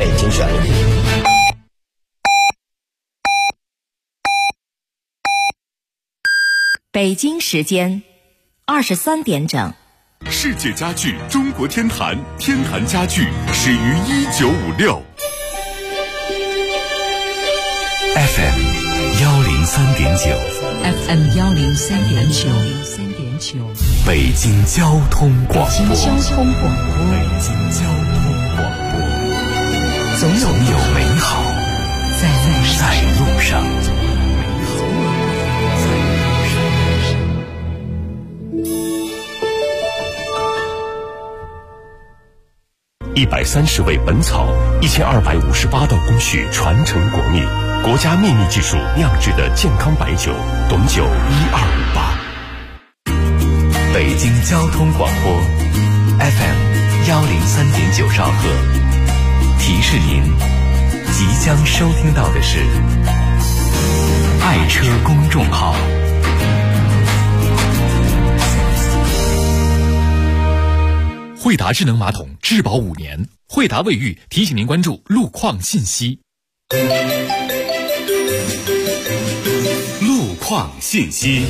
北京旋律。 北京时间23点整。 世界家具中国天坛，天坛家具始于1956。 FM 103.9 FM 103.9 北京交通广播。 北京交通广播。 北京交通广播。总有美好在路上。130味本草，1258道工序传承国秘，国家秘密技术酿制的健康白酒，董酒1258。北京交通广播 FM 103.9兆赫，提示您即将收听到的是爱车公众号。 惠达智能马桶质保5年，惠达卫浴提醒您关注路况信息。 路况信息。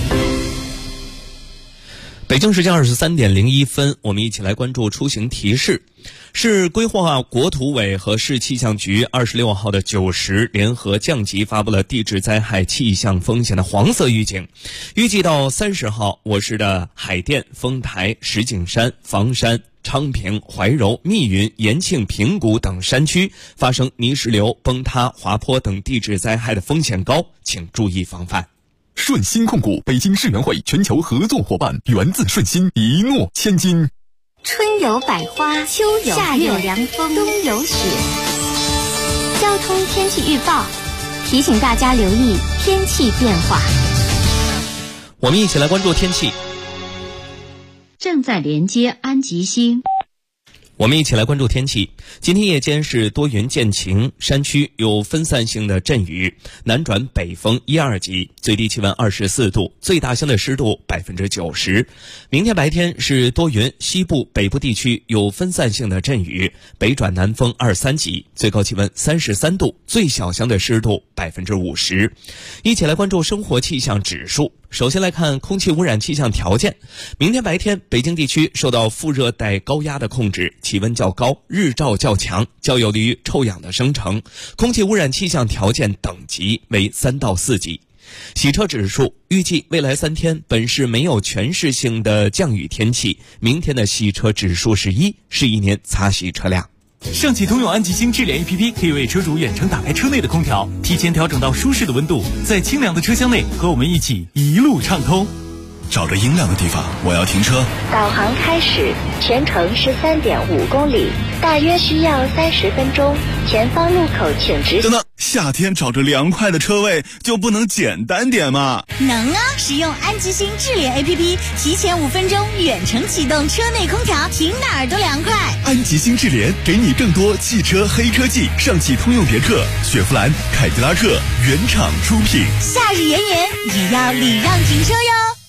北京时间23点01分，我们一起来关注出行提示。市规划国土委和市气象局26号的9时联合降级发布了地质灾害气象风险的黄色预警，预计到30号，我市的海淀、丰台、石景山、房山、昌平、怀柔、密云、延庆、平谷等山区发生泥石流、崩塌、滑坡等地质灾害的风险高，请注意防范。 顺鑫控股北京世园会全球合作伙伴，源自顺鑫，一诺千金。 春有百花，秋有夏有凉风，冬有雪。交通天气预报提醒大家留意天气变化。 我们一起来关注天气。 正在连接安吉星。 我们一起来关注天气。今天夜间是多云见晴，山区有分散性的阵雨，南转北风1、2级，最低气温24度，最大相对湿度90%。明天白天是多云，西部、北部地区有分散性的阵雨，北转南风2、3级，最高气温33度，最小相对湿度50%。一起来关注生活气象指数。首先来看空气污染气象条件。明天白天，北京地区受到副热带高压的控制，气温较高，日照较强，较有利于臭氧的生成，空气污染气象条件等级为3到4级。洗车指数预计未来3天本市没有全市性的降雨天气，明天的洗车指数是1，是一年擦洗车辆。 上汽通用安吉星智联 APP 可以为车主远程打开车内的空调，提前调整到舒适的温度，在清凉的车厢内和我们一起一路畅通。 找个阴凉的地方，我要停车。 导航开始，全程13.5公里，大约需要30分钟。前方路口请直行。 等等，夏天找着凉快的车位就不能简单点吗？ 能啊！使用安吉星智联 APP， 提前5分钟远程启动车内空调，停哪儿都凉快。 安吉星智联给你更多汽车黑科技，上汽通用别克、雪佛兰、凯迪拉克原厂出品。 夏日炎炎也要礼让停车哟。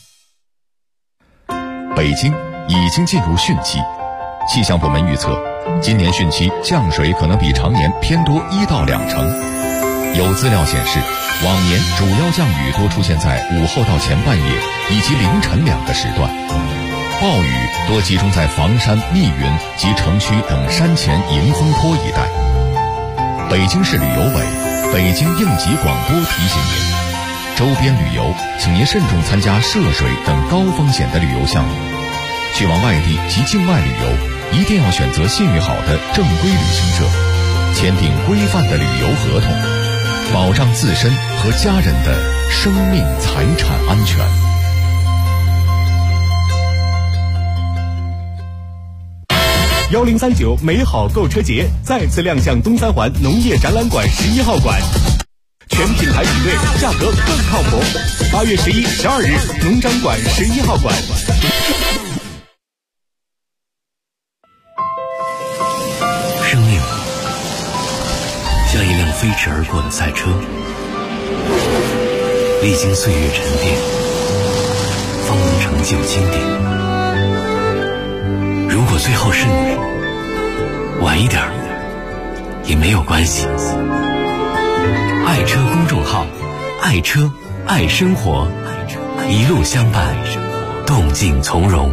北京已经进入汛期，气象部门预测，今年汛期降水可能比常年偏多1到2成。有资料显示，往年主要降雨多出现在午后到前半夜以及凌晨2个时段，暴雨多集中在房山、密云及城区等山前迎风坡一带。北京市旅游委、北京应急广播提醒您，周边旅游请您慎重参加涉水等高风险的旅游项目，去往外地及境外旅游一定要选择信誉好的正规旅行社，签订规范的旅游合同，保障自身和家人的生命财产安全。 1039美好购车节再次亮相东三环农业展览馆11号馆，全品牌比对，价格更靠谱。8月11、12日，农展馆11号馆。 生命像一辆飞驰而过的赛车，历经岁月沉淀，方能成就经典。如果最后是你，晚一点也没有关系。爱车公众号，爱车爱生活，一路相伴，动静从容。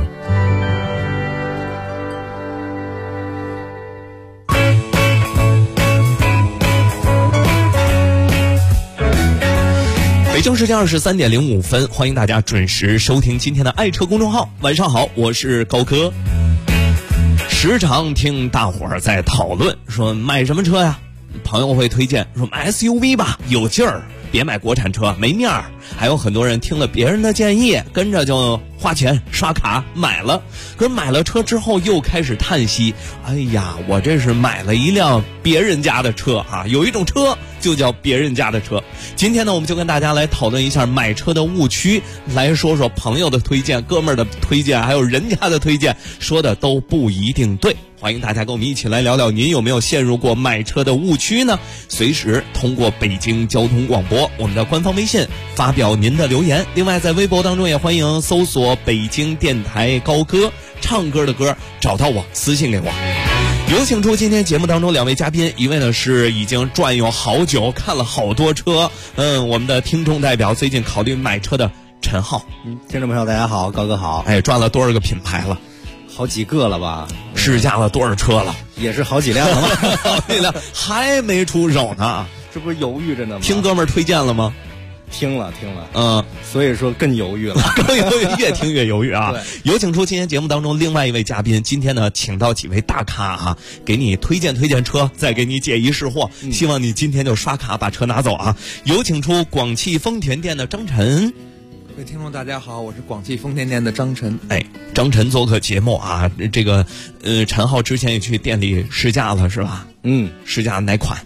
北京时间23点05分，欢迎大家准时收听今天的爱车公众号。晚上好，我是高科。时常听大伙儿在讨论说买什么车呀，朋友会推荐说买 SUV 吧，有劲儿，别买国产车没面儿。还有很多人听了别人的建议，跟着就花钱刷卡买了，可是买了车之后又开始叹息，哎呀，我这是买了一辆别人家的车啊！有一种车就叫别人家的车。今天呢，我们就跟大家来讨论一下买车的误区，来说说朋友的推荐、哥们儿的推荐，还有人家的推荐，说的都不一定对。欢迎大家跟我们一起来聊聊，您有没有陷入过买车的误区呢？随时通过北京交通广播我们的官方微信发表您的留言。另外在微博当中也欢迎搜索北京电台高歌，唱歌的歌，找到我私信给我。有请出今天节目当中两位嘉宾，一位呢是已经转悠好久，看了好多车，我们的听众代表，最近考虑买车的陈浩。 听众朋友大家好，高哥好。 转了多少个品牌了？ 好几个了吧？ 试驾了多少车了？ 也是好几辆了吗？ 好几辆还没出手呢， 这不是犹豫着呢吗？ 听哥们儿推荐了吗？ 听了，所以说更犹豫了， 更犹豫，越听越犹豫啊！有请出今天节目当中另外一位嘉宾，今天呢，请到几位大咖啊，给你推荐车，再给你解疑释惑，希望你今天就刷卡把车拿走啊！有请出广汽丰田店的张晨。 各位听众大家好，我是广汽丰田店的张晨。 张晨做客节目啊，这个陈浩之前也去店里试驾了是吧？试驾哪款？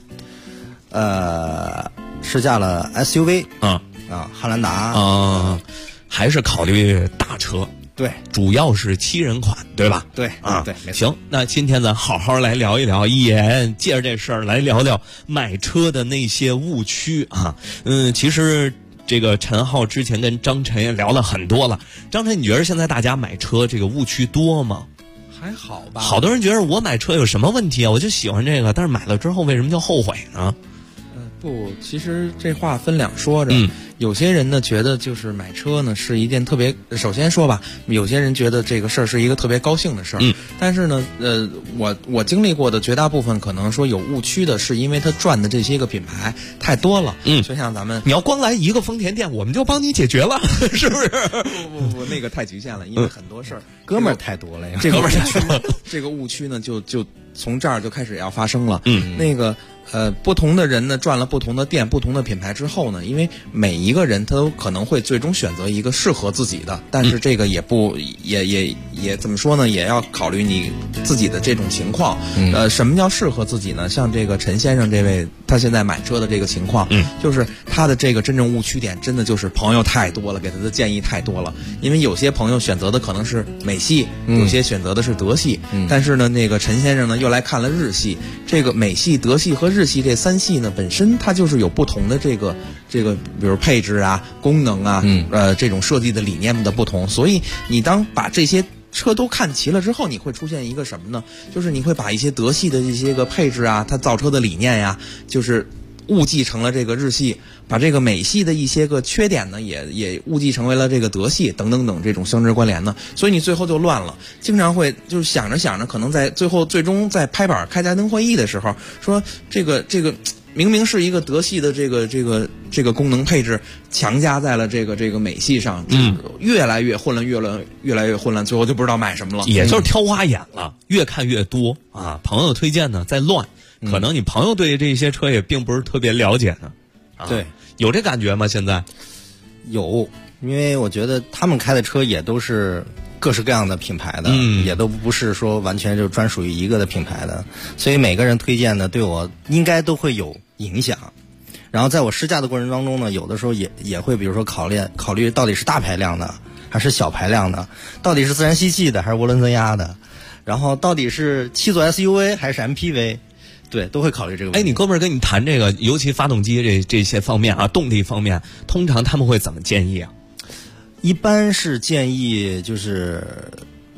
试驾了 SUV， 汉兰达， 还是考虑大车。 对， 主要是7人款，对吧？ 对对，没错。 行，那今天咱好好来聊一聊，也借着这事儿来聊聊买车的那些误区啊。其实这个陈浩之前跟张晨也聊了很多了。张晨，你觉得现在大家买车这个误区多吗？ 还好吧。 好多人觉得我买车有什么问题啊？我就喜欢这个，但是买了之后为什么就后悔呢？ 不，其实这话分两说着。有些人呢觉得就是买车呢是一件特别，首先说吧，有些人觉得这个事儿是一个特别高兴的事儿。但是呢，我经历过的绝大部分可能说有误区的，是因为他赚的这些个品牌太多了。就像咱们， 你要光来一个丰田店，我们就帮你解决了，是不是？ 不，那个太局限了，因为很多事儿， 哥们儿太多了呀。 这个误区呢，就从这儿就开始要发生了。不同的人呢赚了不同的店、不同的品牌之后呢，因为每一个人他都可能会最终选择一个适合自己的，但是这个也怎么说呢，也要考虑你自己的这种情况。什么叫适合自己呢？像这个陈先生这位，他现在买车的这个情况，就是他的这个真正误区点，真的就是朋友太多了，给他的建议太多了。因为有些朋友选择的可能是美系，有些选择的是德系，但是呢，那个陈先生呢又来看了日系。这个美系、德系和日系这3系呢，本身它就是有不同的这个，比如配置啊、功能啊，这种设计的理念的不同。所以你当把这些车都看齐了之后，你会出现一个什么呢？就是你会把一些德系的这些个配置啊，它造车的理念呀，就是误记成了这个日系，把这个美系的一些个缺点呢，也误记成为了这个德系，等等等这种相知关联呢，所以你最后就乱了。经常会就是想着，可能在最终在拍板开家庭会议的时候，说这个明明是一个德系的这个功能配置强加在了这个美系上，越来越混乱，越来越混乱，最后就不知道买什么了， 也就是挑花眼了，越看越多啊。朋友推荐呢在乱。可能你朋友对这些车也并不是特别了解呢， 对， 有这感觉吗？现在有，因为我觉得他们开的车也都是各式各样的品牌的，也都不是说完全就专属于一个的品牌的，所以每个人推荐的对我应该都会有影响。然后在我试驾的过程当中呢，有的时候也会比如说考虑到底是大排量的还是小排量的，到底是自然吸气的还是涡轮增压的，然后到底是7座 SUV 还是 MPV。对，都会考虑这个问题。 你哥们儿跟你谈这个，尤其发动机这些方面啊，动力方面，通常他们会怎么建议啊？ 一般是建议就是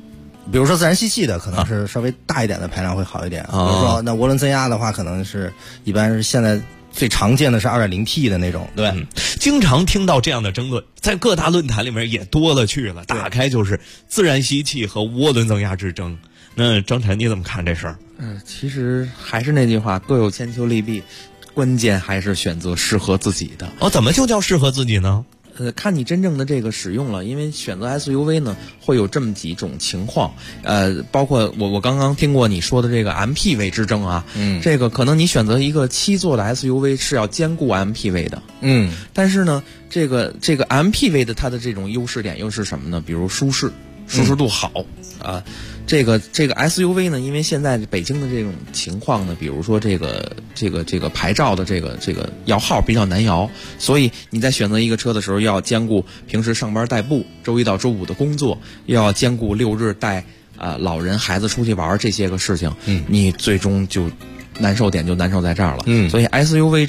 比如说自然吸气的，可能是稍微大一点的排量会好一点。比如说那涡轮增压的话，可能是一般是现在最常见的是 2.0T 的那种。 对，经常听到这样的争论，在各大论坛里面也多了去了，打开就是自然吸气和涡轮增压之争。那张晨你怎么看这事儿？ 其实还是那句话，各有千秋利弊，关键还是选择适合自己的。 怎么就叫适合自己呢？ 看你真正的这个使用了，因为选择 SUV 呢，会有这么几种情况，包括我刚刚听过你说的这个 MPV 之争啊，这个可能你选择一个7座的 SUV 是要兼顾 MPV 的，但是呢，这个 MPV 的它的这种优势点又是什么呢？比如舒适度好啊。这个 SUV 呢，因为现在北京的这种情况呢，比如说这个牌照的这个摇号比较难摇，所以你在选择一个车的时候，要兼顾平时上班代步，周一到周五的工作，又要兼顾6日带老人孩子出去玩这些个事情，你最终就难受点就难受在这儿了。所以 SUV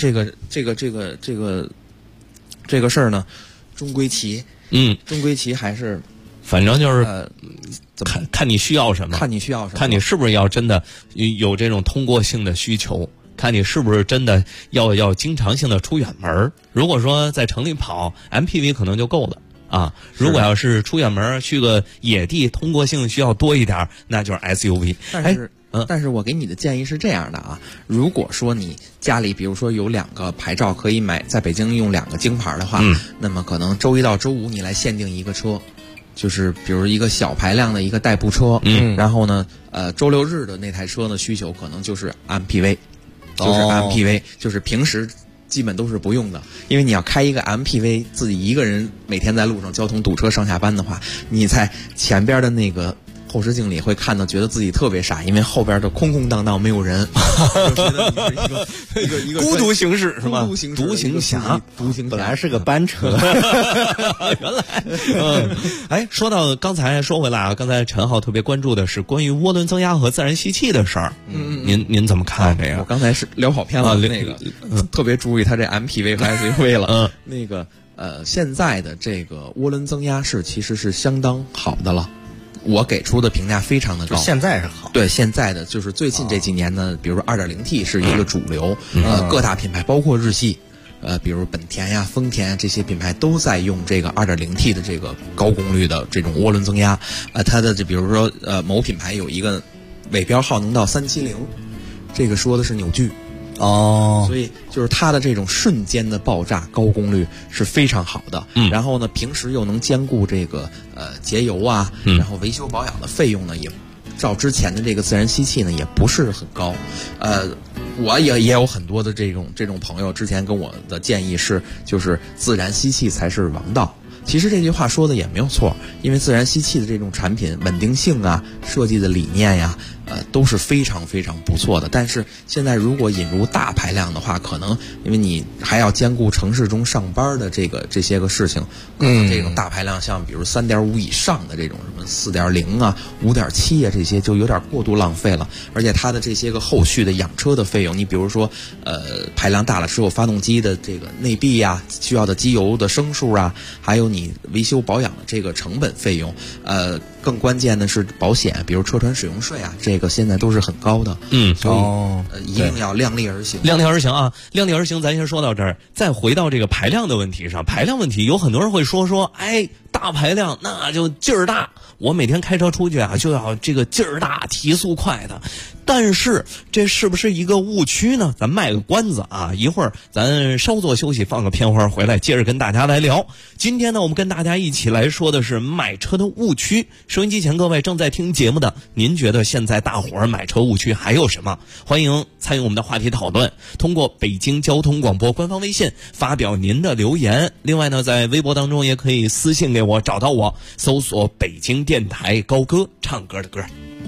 这个事儿呢，中规其还是。 反正就是看你需要什么， 看你需要什么， 看你是不是要真的有这种通过性的需求，看你是不是真的要经常性的出远门。如果说在城里跑 MPV 可能就够了啊，如果要是出远门去个野地，通过性需要多一点，那就是 SUV。 但是我给你的建议是这样的啊，如果说你家里比如说有2个牌照可以买，在北京用2个京牌的话，那么可能周一到周五你来限定一个车。就是比如一个小排量的一个代步车，然后呢，周6日的那台车呢需求可能就是 MPV， 就是平时基本都是不用的，因为你要开一个 MPV， 自己一个人每天在路上交通堵车上下班的话，你在前边的那个后视镜里会看到，觉得自己特别傻，因为后边的空空荡荡没有人，就觉得你是一个孤独行驶是吧？ 独行侠， 本来是个班车， 原来，说到刚才说回来啊，刚才陈浩特别关注的是关于涡轮增压和自然吸气的事儿，您怎么看这个？ 我刚才是聊跑偏了，那个特别注意他这 MPV 和 SUV 了，那个现在的这个涡轮增压其实是相当好的了。我给出的评价非常的高， 现在是好。 对，现在的就是最近这几年呢，比如说 2.0T 是一个主流，各大品牌包括日系，比如本田呀、丰田呀这些品牌都在用这个 2.0T 的这个高功率的这种涡轮增压，它的比如说某品牌有一个尾标号能到370，这个说的是扭矩。所以就是它的这种瞬间的爆炸高功率是非常好的，然后呢，平时又能兼顾这个节油啊，然后维修保养的费用呢，也照之前的这个自然吸气呢也不是很高，我也有很多的这种朋友之前跟我的建议是，就是自然吸气才是王道。其实这句话说的也没有错，因为自然吸气的这种产品稳定性啊、设计的理念呀，都是非常非常不错的。但是现在如果引入大排量的话，可能因为你还要兼顾城市中上班的这些个事情，可能这种大排量像比如 3.5 以上的这种什么 4.0 啊、5.7 啊这些就有点过度浪费了，而且它的这些个后续的养车的费用，你比如说排量大了之后发动机的这个内壁呀、需要的机油的升数啊，还有你维修保养的这个成本费用，更关键的是保险，比如车船使用税啊，这个现在都是很高的。所以一定要量力而行。 量力而行啊，量力而行，咱先说到这儿，再回到这个排量的问题上。排量问题，有很多人会说，哎，大排量那就劲儿大，我每天开车出去啊，就要这个劲儿大、提速快的。但是这是不是一个误区呢？咱卖个关子啊，一会儿咱稍作休息，放个片花回来，接着跟大家来聊。今天呢，我们跟大家一起来说的是买车的误区。收音机前各位正在听节目的，您觉得现在大伙儿买车误区还有什么？欢迎参与我们的话题讨论，通过北京交通广播官方微信发表您的留言。另外呢，在微博当中也可以私信给我，找到我，搜索北京电台高歌，唱歌的歌。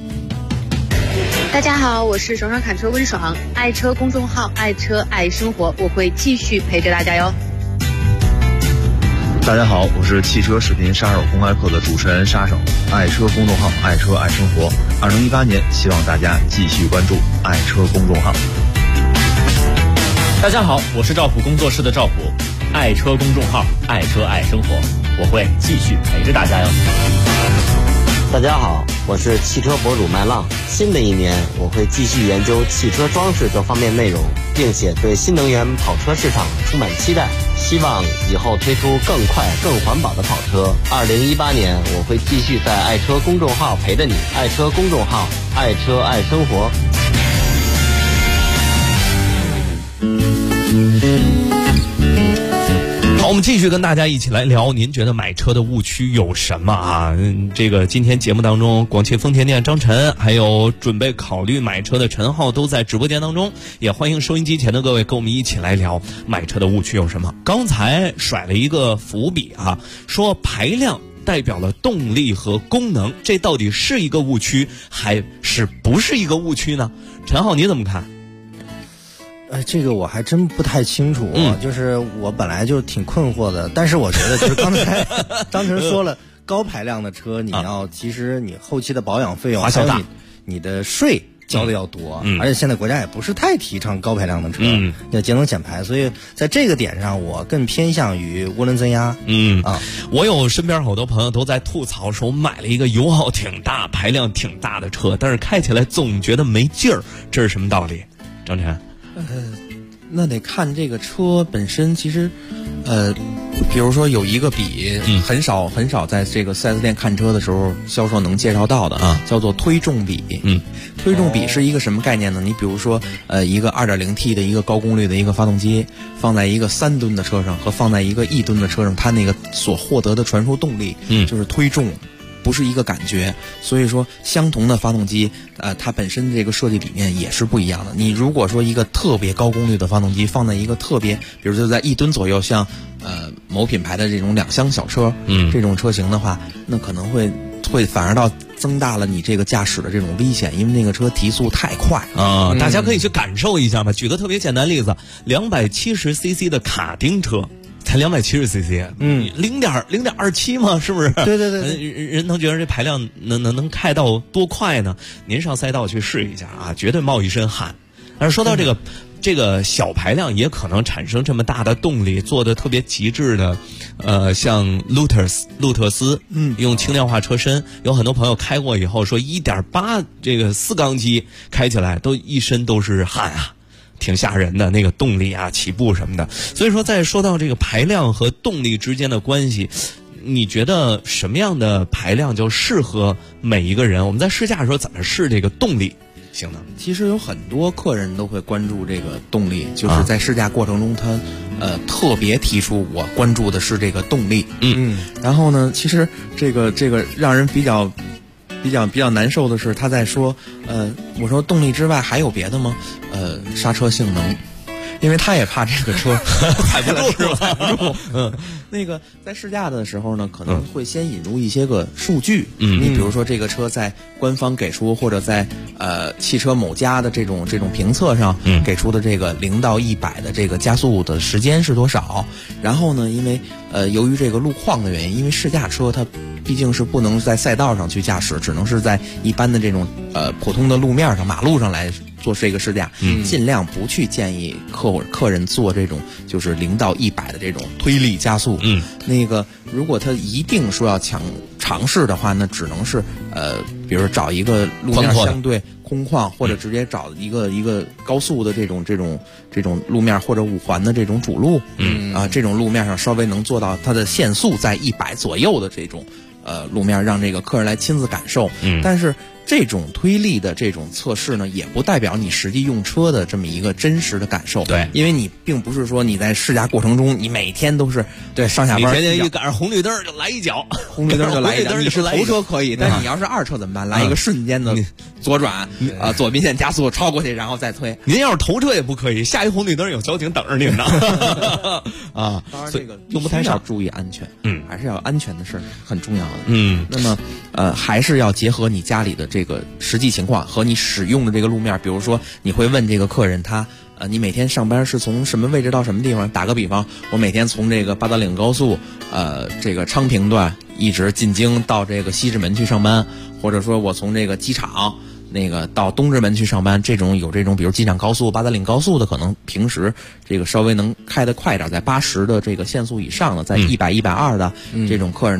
大家好，我是爽爽侃车温爽，爱车公众号爱车爱生活，我会继续陪着大家哟。 大家好，我是汽车视频杀手公开课的主持人沙手，爱车公众号爱车爱生活。2018年，希望大家继续关注爱车公众号。 大家好，我是赵普工作室的赵普，爱车公众号爱车爱生活，我会继续陪着大家哟。 大家好，我是汽车博主麦浪。新的一年，我会继续研究汽车装饰这方面内容，并且对新能源跑车市场充满期待，希望以后推出更快、更环保的跑车。2018年，我会继续在爱车公众号陪着你。爱车公众号，爱车爱生活。 好，我们继续跟大家一起来聊，您觉得买车的误区有什么啊？这个今天节目当中，广汽丰田店张晨，还有准备考虑买车的陈浩都在直播间当中，也欢迎收音机前的各位跟我们一起来聊买车的误区有什么。刚才甩了一个伏笔啊，说排量代表了动力和功能，这到底是一个误区还是不是一个误区呢？陈浩你怎么看？ 这个我还真不太清楚，就是我本来就挺困惑的，但是我觉得就是刚才张晨说了，高排量的车你要其实你后期的保养费用还有你的税交的要多，而且现在国家也不是太提倡高排量的车，要节能减排，所以在这个点上我更偏向于涡轮增压。 我有身边好多朋友都在吐槽说买了一个油耗挺大、排量挺大的车，但是开起来总觉得没劲儿，这是什么道理？张晨？ 那得看这个车本身，其实，比如说有一个比很少在这个 4S 店看车的时候销售能介绍到的啊，叫做推重比。推重比是一个什么概念呢？你比如说，一个 2.0T 的一个高功率的一个发动机，放在一个3吨的车上和放在一个1吨的车上，它那个所获得的传输动力，就是推重。不是一个感觉，所以说相同的发动机，它本身这个设计理念也是不一样的。你如果说一个特别高功率的发动机放在一个特别，比如就在1吨左右，像某品牌的这种2厢小车，这种车型的话，那可能会反而到增大了你这个驾驶的这种危险，因为那个车提速太快啊。大家可以去感受一下吧。举个特别简单的例子，270cc 的卡丁车。才270cc，0.27嘛，是不是？ 对。 人能觉得这排量能开到多快呢？您上赛道去试一下啊，绝对冒一身汗。但是说到这个小排量也可能产生这么大的动力，做的特别极致的，像路特斯，用轻量化车身，有很多朋友开过以后说1.8这个4缸机开起来都一身都是汗啊。挺吓人的那个动力啊，起步什么的。所以说，在说到这个排量和动力之间的关系，你觉得什么样的排量就适合每一个人？我们在试驾的时候怎么试这个动力性能？ 其实有很多客人都会关注这个动力，就是在试驾过程中他特别提出我关注的是这个动力。然后呢，其实这个让人比较难受的是，他在说，我说动力之外还有别的吗？刹车性能，因为他也怕这个车踩不住是吧？ 踩不住。那个在试驾的时候呢，可能会先引入一些个数据。你比如说这个车在官方给出或者在汽车某家的这种评测上给出的这个0到100的这个加速的时间是多少？然后呢，因为由于这个路况的原因，因为试驾车它毕竟是不能在赛道上去驾驶，只能是在一般的这种普通的路面上、马路上来做这个试驾，尽量不去建议客人做这种就是0到100的这种推力加速。那个如果他一定说要尝试的话，那只能是比如找一个路面相对空旷，或者直接找一个高速的这种路面，或者5环的这种主路，这种路面上稍微能做到它的限速在100左右的这种路面，让这个客人来亲自感受。但是这种推力的这种测试呢，也不代表你实际用车的这么一个真实的感受。 对， 因为你并不是说你在试驾过程中，你每天都是上下班， 你天天一赶上红绿灯就来一脚， 红绿灯就来一脚。你是头车可以，但是你要是二车怎么办？来一个瞬间的左转，左边线加速超过去，然后再推。 您要是头车也不可以，下一红绿灯有交警等着您呢。 啊，当然这个用不太少，注意安全。还是要安全的事儿很重要的。那么还是要结合你家里的这个实际情况和你使用的这个路面，比如说你会问这个客人他你每天上班是从什么位置到什么地方？打个比方，我每天从这个八达岭高速这个昌平段一直进京到这个西直门去上班，或者说我从这个机场那个到东直门去上班，有这种比如机场高速、八达岭高速的，可能平时这个稍微能开得快点，在80的这个限速以上的，在100、120的这种客人呢，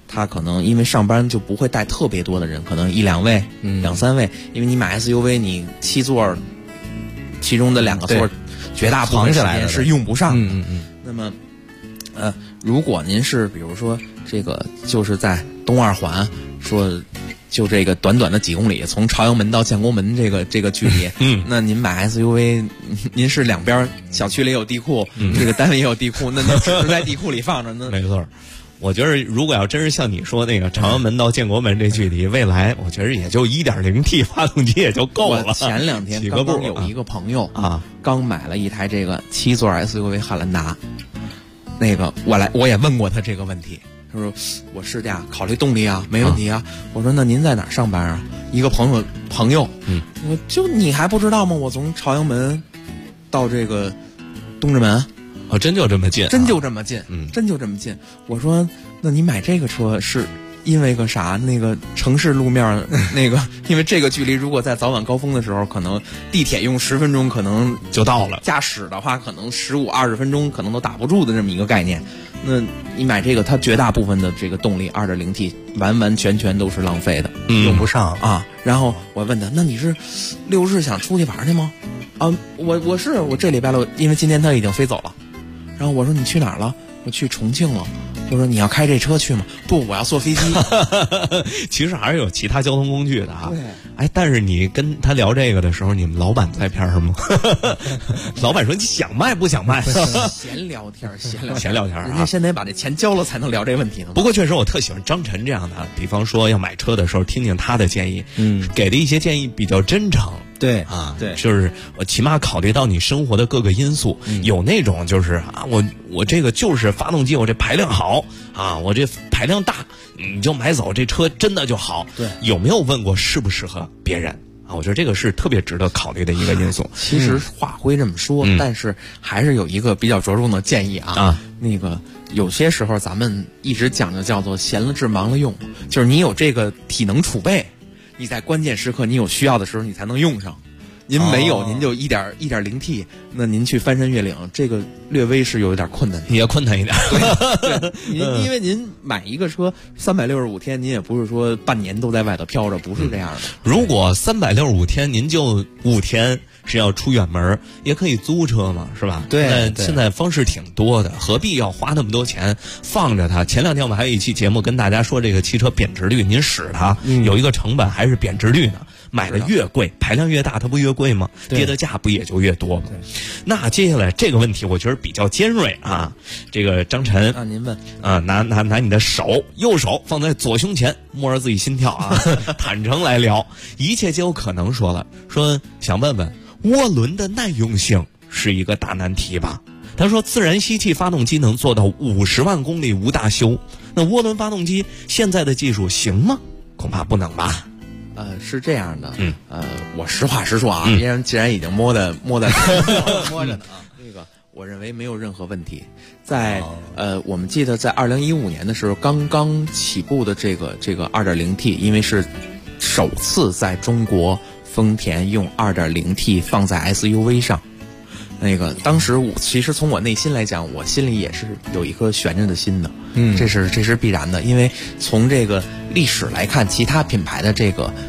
他可能因为上班就不会带特别多的人，可能1-2位、2-3位，因为你买 SUV 你7座，其中的2个座绝大部分时间是用不上的。那么如果您是比如说这个就是在东2环说就这个短短的几公里，从朝阳门到建国门这个距离，那您买 SUV， 您是两边小区里有地库，这个单位也有地库，那您只是在地库里放着呢。 没错，我觉得如果要真是像你说那个朝阳门到建国门这距离，未来我觉得也就 1.0T 发动机也就够了。 我前2天刚刚有一个朋友刚买了一台这个7座 SUV 汉兰达，那个我也问过他这个问题。他说我试驾考虑动力啊，没问题啊。我说那您在哪儿上班啊？一个朋友，我就你还不知道吗？我从朝阳门到这个东直门， 真就这么近， 真就这么近，真就这么近。我说那你买这个车是因为个啥？那个城市路面那个，因为这个距离，如果在早晚高峰的时候，可能地铁用10分钟可能就到了， 驾驶的话可能15-20分钟可能都打不住的这么一个概念。那你买这个，它绝大部分的这个动力 2.0T 完完全全都是浪费的， 用不上啊。然后我问他，那你是6日想出去玩去吗？啊，我这礼拜六，因为今天他已经飞走了。然后我说你去哪儿了？我去重庆了。我说你要开这车去吗？不，我要坐飞机。 其实还是有其他交通工具的啊。哎，但是你跟他聊这个的时候，你们老板在片儿吗？老板说你想卖不想卖？ 闲聊天， 人家先得把这钱交了才能聊这问题呢。 不过确实我特喜欢张晨这样的，比方说要买车的时候，听听他的建议，给的一些建议比较真诚。 对啊，对，就是我起码考虑到你生活的各个因素，有那种就是啊，我这个就是发动机，我这排量好啊，我这排量大，你就买走这车真的就好。 对， 有没有问过适不适合别人啊？我觉得这个是特别值得考虑的一个因素。 其实话会这么说，但是还是有一个比较着重的建议啊。那个有些时候咱们一直讲究叫做闲了治忙了用，就是你有这个体能储备。你在关键时刻，你有需要的时候，你才能用上。您没有，您就1.0T，那您去翻山越岭，这个略微是有点困难的， 也困难一点。 对，因为您买一个车365天，您也不是说半年都在外头飘着，不是这样的。 如果365天您就5天是要出远门，也可以租车嘛，是吧？ 对， 现在方式挺多的，何必要花那么多钱放着它？前2天我们还有一期节目跟大家说这个汽车贬值率，您使它有一个成本还是贬值率呢？买的越贵，排量越大，它不越贵吗？跌的价不也就越多吗？那接下来这个问题，我觉得比较尖锐啊。这个张晨啊，您问啊，拿你的右手放在左胸前，摸着自己心跳啊，坦诚来聊，一切皆有可能。说想问问，涡轮的耐用性是一个大难题吧？他说，自然吸气发动机能做到50万公里无大修，那涡轮发动机现在的技术行吗？恐怕不能吧。 是这样的，我实话实说啊，既然已经摸着呢啊，那个我认为没有任何问题。在我们记得在2015年的时候，刚刚起步的这个 2.0T， 因为是首次在中国丰田用 2.0T 放在 SUV 上。那个当时其实从我内心来讲，我心里也是有一颗悬着的心的，这是必然的，因为从这个历史来看，其他品牌的这个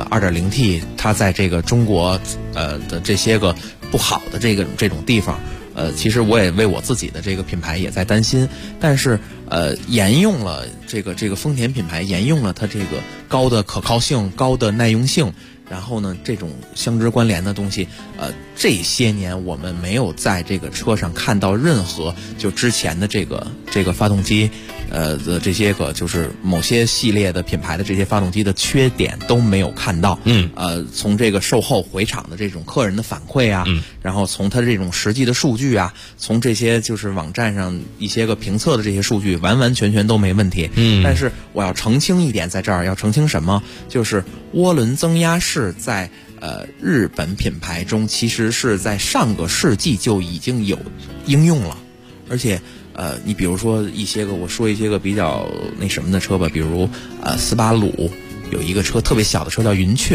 2.0T， 它在这个中国的这些个不好的这种地方，其实我也为我自己的这个品牌也在担心，但是沿用了这个丰田品牌沿用了它这个高的可靠性、高的耐用性。然后呢，这种相知关联的东西，这些年我们没有在这个车上看到任何就之前的这个发动机，的这些个就是某些系列的品牌的这些发动机的缺点都没有看到。从这个售后回厂的这种客人的反馈啊，然后从它这种实际的数据啊，从这些就是网站上一些个评测的这些数据，完完全全都没问题。但是我要澄清一点，在这儿要澄清什么？就是涡轮增压式在日本品牌中，其实是在上个世纪就已经有应用了，而且你比如说我说一些个比较那什么的车吧，比如斯巴鲁有一个车特别小的车叫云雀，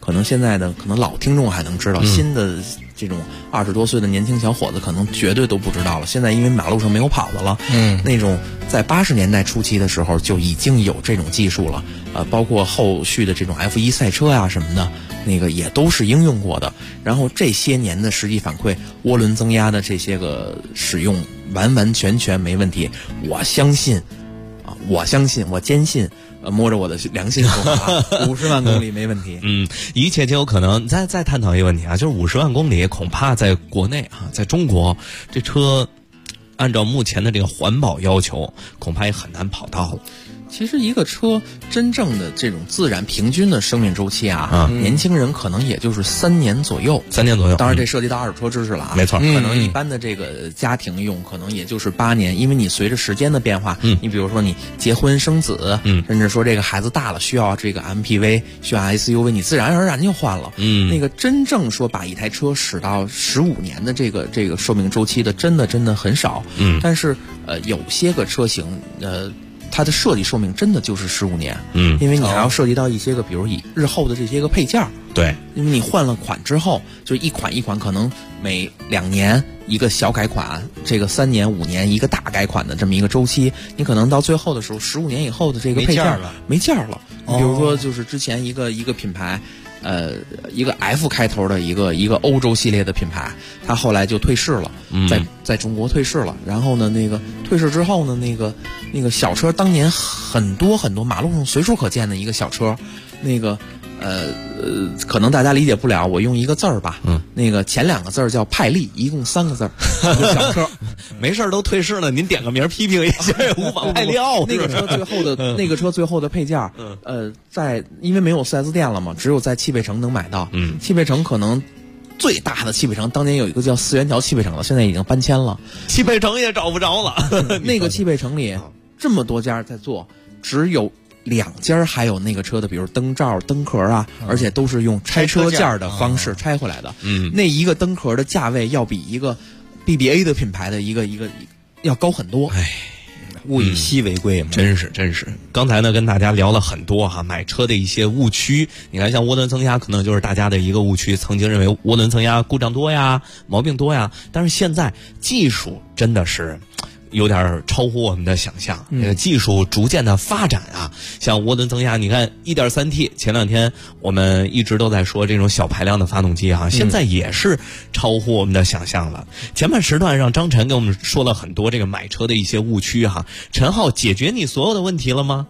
可能现在的可能老听众还能知道，新的这种20多岁的年轻小伙子可能绝对都不知道了。现在因为马路上没有跑的了，那种在80年代初期的时候就已经有这种技术了，包括后续的这种 F1 赛车呀什么的，那个也都是应用过的。然后这些年的实际反馈，涡轮增压的这些个使用完完全全没问题。我相信，我坚信。摸着我的良心说，50万公里没问题。 一切皆有可能。再探讨一个问题啊，就是50万公里，恐怕在国内啊，在中国，这车按照目前的这个环保要求，恐怕也很难跑到了。 其实一个车真正的这种自然平均的生命周期啊，年轻人可能也就是3年左右。 3年左右。 当然这涉及到二手车知识了啊。 没错。 可能一般的这个家庭用可能也就是8年，因为你随着时间的变化，你比如说你结婚生子，甚至说这个孩子大了需要这个 MPV， 需要 SUV， 你自然而然就换了。那个真正说把一台车使到15年的这个寿命周期的，真的很少。但是有些个车型它的设计寿命真的就是15年，因为你还要涉及到一些个，比如以日后的这些个配件， 对， 因为你换了款之后，就一款可能每2年一个小改款，这个3年5年一个大改款的这么一个周期，你可能到最后的时候，15年以后的这个配件没件了。比如说，就是之前一个品牌。一个 F 开头的一个欧洲系列的品牌，它后来就退市了，在中国退市了。然后呢，那个退市之后呢，那个小车当年很多马路上随处可见的一个小车，那个可能大家理解不了，我用一个字儿吧，那个前2个字叫派利，一共3个字，一个小车， 没事都退市了，您点个名批评一下也无妨。派利奥那个车最后的配件，在因为没有4S店了嘛，只有在汽配城能买到。汽配城可能最大的汽配城，当年有一个叫4元桥汽配城的，现在已经搬迁了， 汽配城也找不着了。 那个汽配城里这么多家在做，只有2家还有那个车的，比如灯罩、灯壳啊，而且都是用拆车件的方式拆回来的。那一个灯壳的价位要比一个 BBA 的品牌的一个要高很多。 物以稀为贵嘛， 真是。刚才呢跟大家聊了很多哈，买车的一些误区。你看，像涡轮增压可能就是大家的一个误区，曾经认为涡轮增压故障多呀，毛病多呀，但是现在技术真的是有点超乎我们的想象，技术逐渐的发展啊，像涡轮增压，你看 1.3T， 前2天我们一直都在说这种小排量的发动机啊，现在也是超乎我们的想象了。前半时段让张晨给我们说了很多这个买车的一些误区哈，陈浩解决你所有的问题了吗？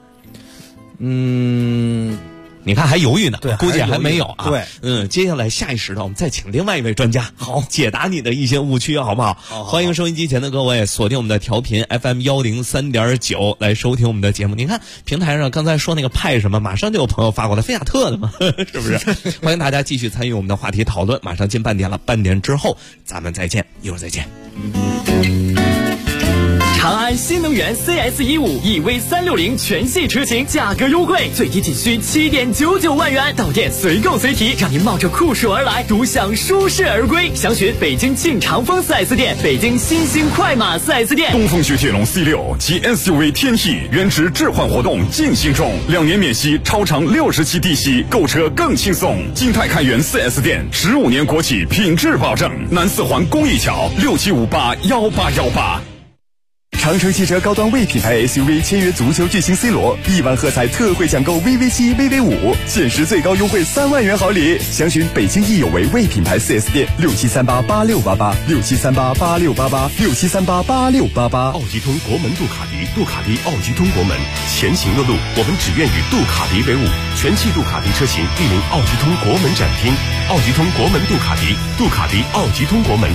你看还犹豫呢， 对， 估计还没有啊。 对， 接下来下一时段我们再请另外一位专家， 好解答你的一些误区，好不好？ 好， 欢迎收音机前的各位锁定我们的调频 FM 103.9来收听我们的节目。你看平台上刚才说那个派什么，马上就有朋友发过来，菲亚特的嘛，是不是？欢迎大家继续参与我们的话题讨论。马上进半点了，半点之后咱们再见，一会儿再见。 长安新能源 CS15 EV360全系车型价格优惠，最低仅需7.99万元，到店随购随提，让您冒着酷暑而来，独享舒适而归。详询北京庆长风 4S 店、北京新兴快马 4S 店。 东风雪铁龙 C6 及 SUV 天翼原值置换活动进行中，2年免息，超长60期低息，购车更轻松。金泰开元 4S 店，15年国企品质保证。南4环公益桥67581818。 长城汽车高端 V 品牌 SUV 签约足球巨星 C 罗，1万喝彩特惠抢购 VV7、VV5，限时最高优惠3万元好礼。详询北京益有为 V 品牌 4S 店，67388688，67388688，67388688。 奥吉通国门杜卡迪，杜卡迪奥吉通国门，前行的路我们只愿与杜卡迪为伍。全系杜卡迪车型莅临奥吉通国门展厅，奥吉通国门杜卡迪，杜卡迪奥吉通国门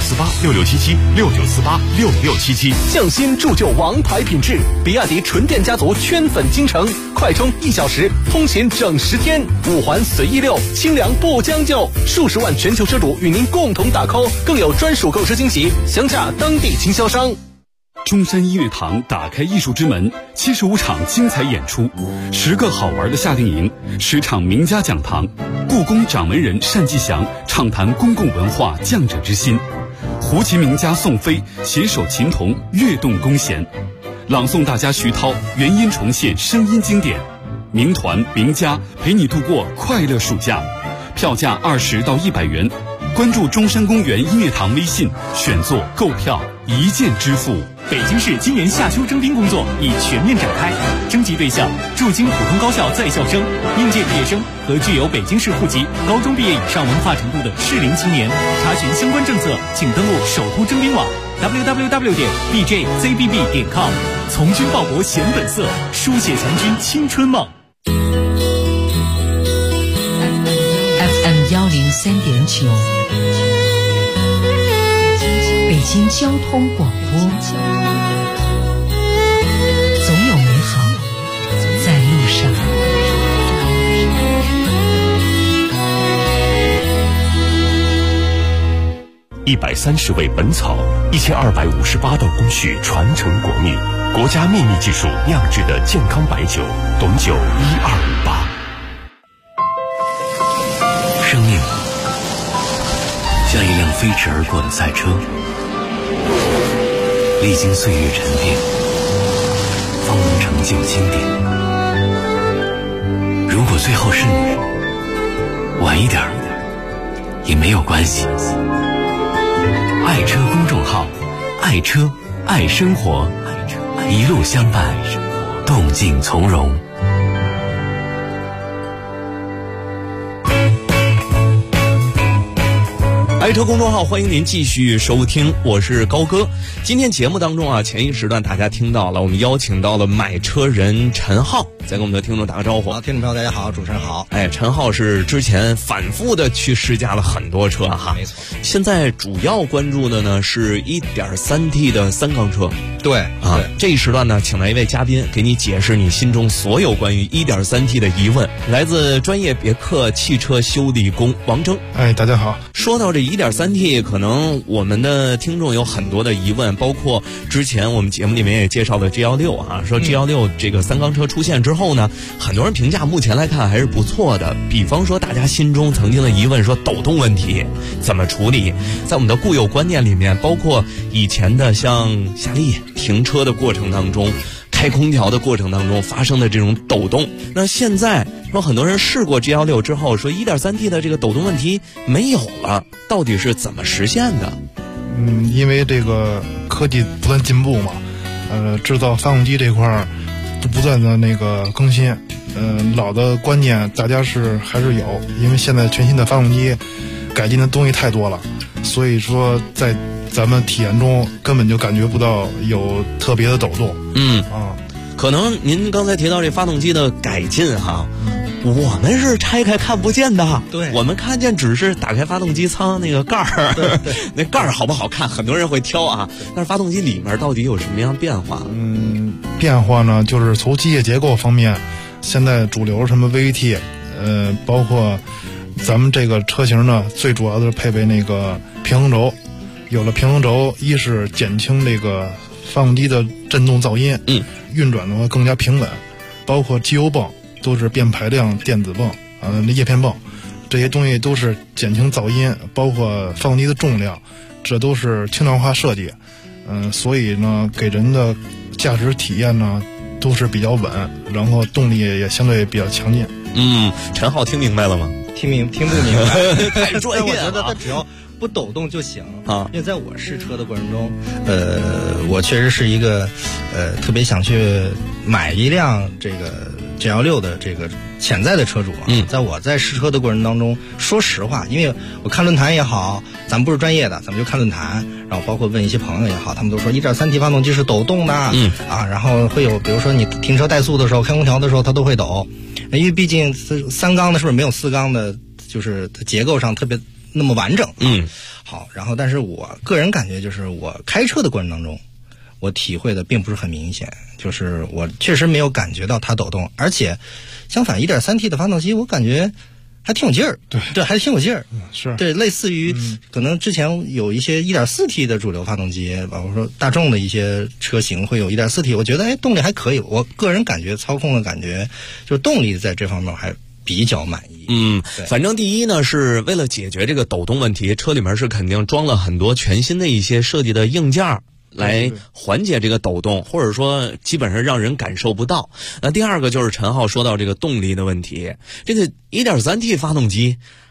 ，69486677，69486677。 匠心铸就王牌品质，比亚迪纯电家族圈粉京城，快充1小时，通勤整10天，5环随意溜，清凉不将就，数十万全球车主与您共同打 call， 更有专属购车惊喜，详洽当地经销商。 中山音乐堂打开艺术之门，75场精彩演出，10个好玩的夏令营，10场名家讲堂，故宫掌门人单霁翔畅谈公共文化匠者之心，胡琴名家宋飞携手琴童跃动弓弦，朗诵大家徐涛原音重现声音经典，名团名家陪你度过快乐暑假。 票价20到100元。关注中山公园音乐堂微信，选座购票一键支付。 北京市今年夏秋征兵工作已全面展开，征集对象驻京普通高校在校生、应届毕业生和具有北京市户籍、高中毕业以上文化程度的适龄青年。查询相关政策，请登录首都征兵网 www.bjzbb.com。从军报国显本色，书写强军青春梦。 FM 103.9，北京交通广播，总有美好在路上。 130味本草，1258道工序传承国秘，国家秘密技术酿制的健康白酒，董酒1258。 生命像一辆飞驰而过的赛车，历经岁月沉淀，方能成就经典。如果最后是你，晚一点也没有关系。爱车公众号，爱车爱生活，一路相伴，动静从容。 爱车公众号，欢迎您继续收听，我是高哥。今天节目当中啊，前一时段大家听到了，我们邀请到了买车人陈浩，再跟我们的听众打个招呼。 好，听众朋友大家好，主持人好。 陈浩是之前反复的去试驾了很多车哈， 没错。 现在主要关注的呢是 1.3T 的三缸车。 对啊，这一时段呢，请来一位嘉宾给你解释你心中所有关于 1.3T 的疑问，来自专业别克汽车修理工王征。 大家好。 说到这 1.3T， 可能我们的听众有很多的疑问，包括之前我们节目里面也介绍了 G16 啊，说 G16 这个三缸车出现之后呢，很多人评价目前来看还是不错的。比方说大家心中曾经的疑问，说抖动问题怎么处理，在我们的固有观念里面，包括以前的像夏利停车的过程当中，开空调的过程当中发生的这种抖动，那现在说很多人试过 G16 之后，说 1.3T 的这个抖动问题没有了，到底是怎么实现的？ 因为这个科技不断进步嘛，制造发动机这块儿不断的那个更新，老的观念大家还是有，因为现在全新的发动机改进的东西太多了，所以说在咱们体验中根本就感觉不到有特别的抖动。 可能您刚才提到这发动机的改进哈，我们是拆开看不见的， 对， 我们看见只是打开发动机舱那个盖儿，那盖儿好不好看，很多人会挑啊，但是发动机里面到底有什么样变化？ 变化呢，就是从机械结构方面，现在主流什么 VVT，包括咱们这个车型呢，最主要的是配备那个平衡轴，有了平衡轴，一是减轻这个发动机的震动噪音，运转的话更加平稳，包括机油泵都是变排量电子泵叶片泵，这些东西都是减轻噪音，包括发动机的重量，这都是轻量化设计，所以呢给人的驾驶体验呢都是比较稳，然后动力也相对比较强劲。 陈浩听明白了吗？ 听不明白， 太专业了。 我觉得他只要不抖动就行啊。因为在我试车的过程中，我确实是一个特别想去买一辆这个 G16 的这个潜在的车主啊。在我在试车的过程当中，说实话，因为我看论坛也好，咱们不是专业的，咱们就看论坛，然后包括问一些朋友也好，他们都说 1.3T 发动机是抖动的，然后会有比如说你停车怠速的时候，开空调的时候它都会抖，因为毕竟三缸的是不是没有四缸的，就是它结构上特别那么完整。好，然后但是我个人感觉就是我开车的过程当中，我体会的并不是很明显，就是我确实没有感觉到它抖动，而且相反 1.3T 的发动机我感觉还挺有劲儿，对，还挺有劲儿， 是对，类似于可能之前有一些 1.4T 的主流发动机，包括说大众的一些车型会有 1.4T， 我觉得动力还可以，我个人感觉操控的感觉就是动力在这方面还比较满意。 反正第一呢，是为了解决这个抖动问题，车里面是肯定装了很多全新的一些设计的硬件来缓解这个抖动，或者说基本上让人感受不到。那第二个就是陈浩说到这个动力的问题，这个 1.3T 发动机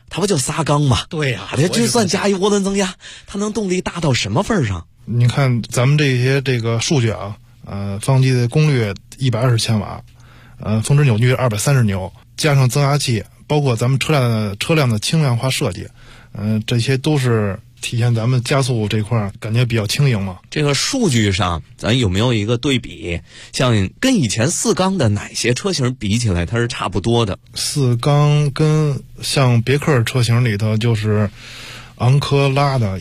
它不就仨缸吗？ 对呀， 它就算加一涡轮增压，它能动力大到什么份上？ 你看咱们这些这个数据啊，发动机的功率120千瓦，峰值扭矩230牛，加上增压器，包括咱们车辆的轻量化设计，这些都是体现咱们加速这块感觉比较轻盈嘛。 这个数据上咱有没有一个对比，像跟以前4缸的哪些车型比起来它是差不多的 ？4缸跟像别克车型里头就是昂科拉的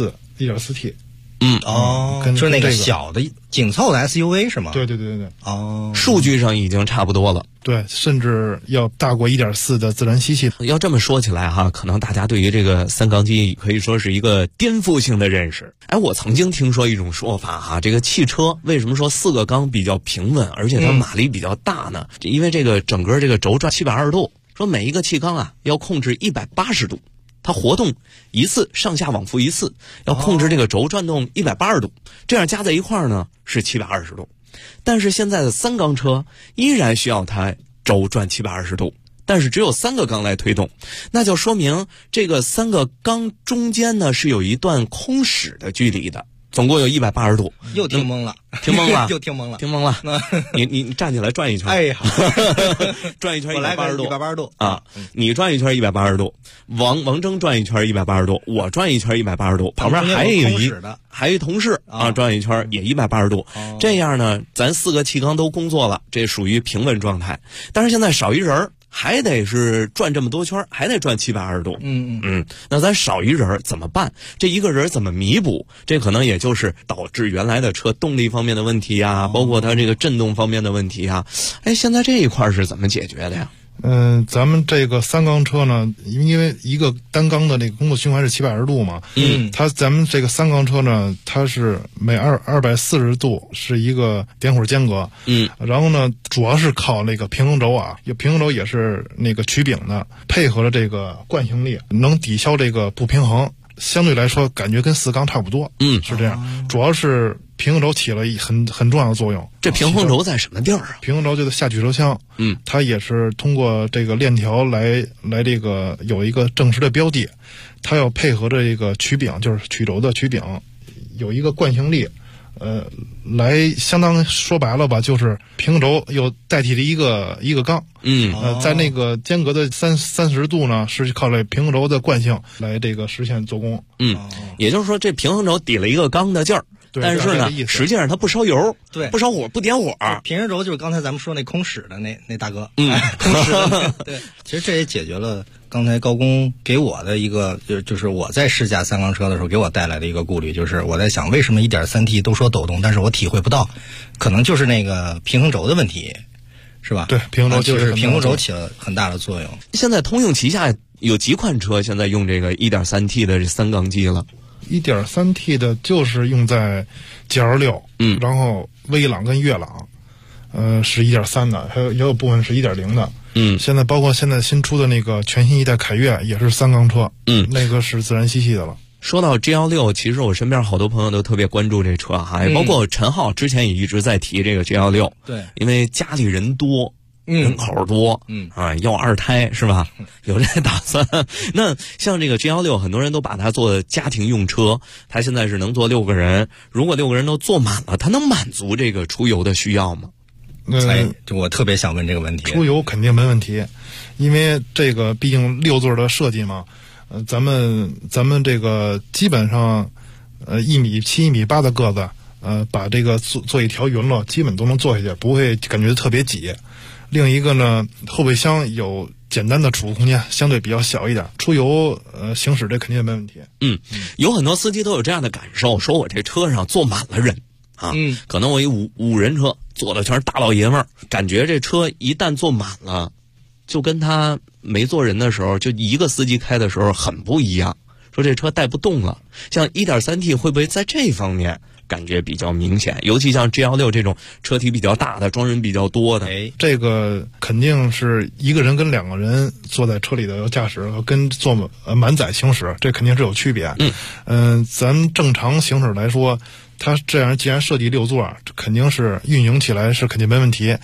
1.4T。 就是那个小的紧凑的 SUV 是吗？ 对。 数据上已经差不多了。 对，甚至要大过 1.4的自然吸气。 要这么说起来哈，可能大家对于这个3缸机可以说是一个颠覆性的认识。我曾经听说一种说法哈，这个汽车为什么说4个缸比较平稳，而且它马力比较大呢？因为这个整个这个轴转720度，说每一个气缸啊要控制180度。它活动一次，上下往复一次，要控制这个轴转动180度，这样加在一块儿呢是720度。但是现在的3缸车依然需要它轴转720度，但是只有3个缸来推动，那就说明这个3个缸中间呢是有一段空驶的距离的。总共有180度， 又听懵了，又听懵了。 你站起来转一圈， 哎呀， 转一圈 180度，180度啊！你转一圈180度，王铮转一圈180度，我转一圈180度，旁边还有一同事啊，转一圈也180度。这样呢，咱4个气缸都工作了，这属于平稳状态。但是现在少一人，还得是转这么多圈，还得转720度。那咱少一人怎么办？这一个人怎么弥补？这可能也就是导致原来的车动力方面的问题啊，包括它这个震动方面的问题啊。现在这一块是怎么解决的呀？ 咱们这个3缸车呢，因为一个单缸的那个工作循环是720度嘛，咱们这个3缸车呢，它是每240度是一个点火间隔，然后呢，主要是靠那个平衡轴啊，平衡轴也是那个曲柄的，配合了这个惯性力，能抵消这个不平衡。相对来说，感觉跟4缸差不多，是这样。主要是平衡轴起了很重要的作用。 这平衡轴在什么地儿啊？ 平衡轴就在下曲轴腔，它也是通过这个链条来这个有一个正式的标记，它要配合着这个曲柄，就是曲轴的曲柄，有一个惯性力，来相当说白了吧，就是平衡轴又代替了一个缸，在那个间隔的30度呢，是靠这平衡轴的惯性来这个实现做工。 也就是说，这平衡轴抵了一个缸的劲儿。但是呢，实际上它不烧油， 对， 不烧火，不点火。 平衡轴就是刚才咱们说那空驶的那大哥，空驶的。对，其实这也解决了刚才高工给我的一个，就是我在试驾3缸车的时候给我带来的一个顾虑，就是我在想，为什么 1.3T 都说抖动，但是我体会不到，可能就是那个平衡轴的问题，是吧？ 对，平衡轴就是平衡轴起了很大的作用。 现在通用旗下有几款车现在用这个 1.3T 的这3缸机了。 1.3T 的就是用在 GL6，然后威朗跟悦朗，是1.3的，也有部分是1.0的。现在包括现在新出的那个全新一代凯越也是3缸车，那个是自然吸气的了。 说到 GL6， 其实我身边好多朋友都特别关注这车哈，包括陈浩之前也一直在提这个 GL6。 对， 因为家里人多。人口多，要2胎是吧？有这打算。那像这个 G16， 很多人都把它做家庭用车，它现在是能坐6个人。如果6个人都坐满了，它能满足这个出游的需要吗？ 我特别想问这个问题。 出游肯定没问题，因为这个毕竟6座的设计嘛，咱们这个基本上，1.7米、1.8米的个子，把这个做一条匀了，基本都能坐下去，不会感觉特别挤。另一个呢，后备箱有简单的储物空间，相对比较小一点，出游行驶这肯定没问题。 有很多司机都有这样的感受，说我这车上坐满了人啊，可能我一五人车坐的全是大老爷们儿，感觉这车一旦坐满了，就跟他没坐人的时候，就一个司机开的时候很不一样。说这车带不动了，像 1.3T 会不会在这方面感觉比较明显？尤其像 G16 这种车体比较大的、装人比较多的， 这个肯定是一个人跟2个人坐在车里的驾驶和跟坐满载行驶，这肯定是有区别。咱正常行驶来说，它这样既然设计6座，肯定是运营起来是肯定没问题。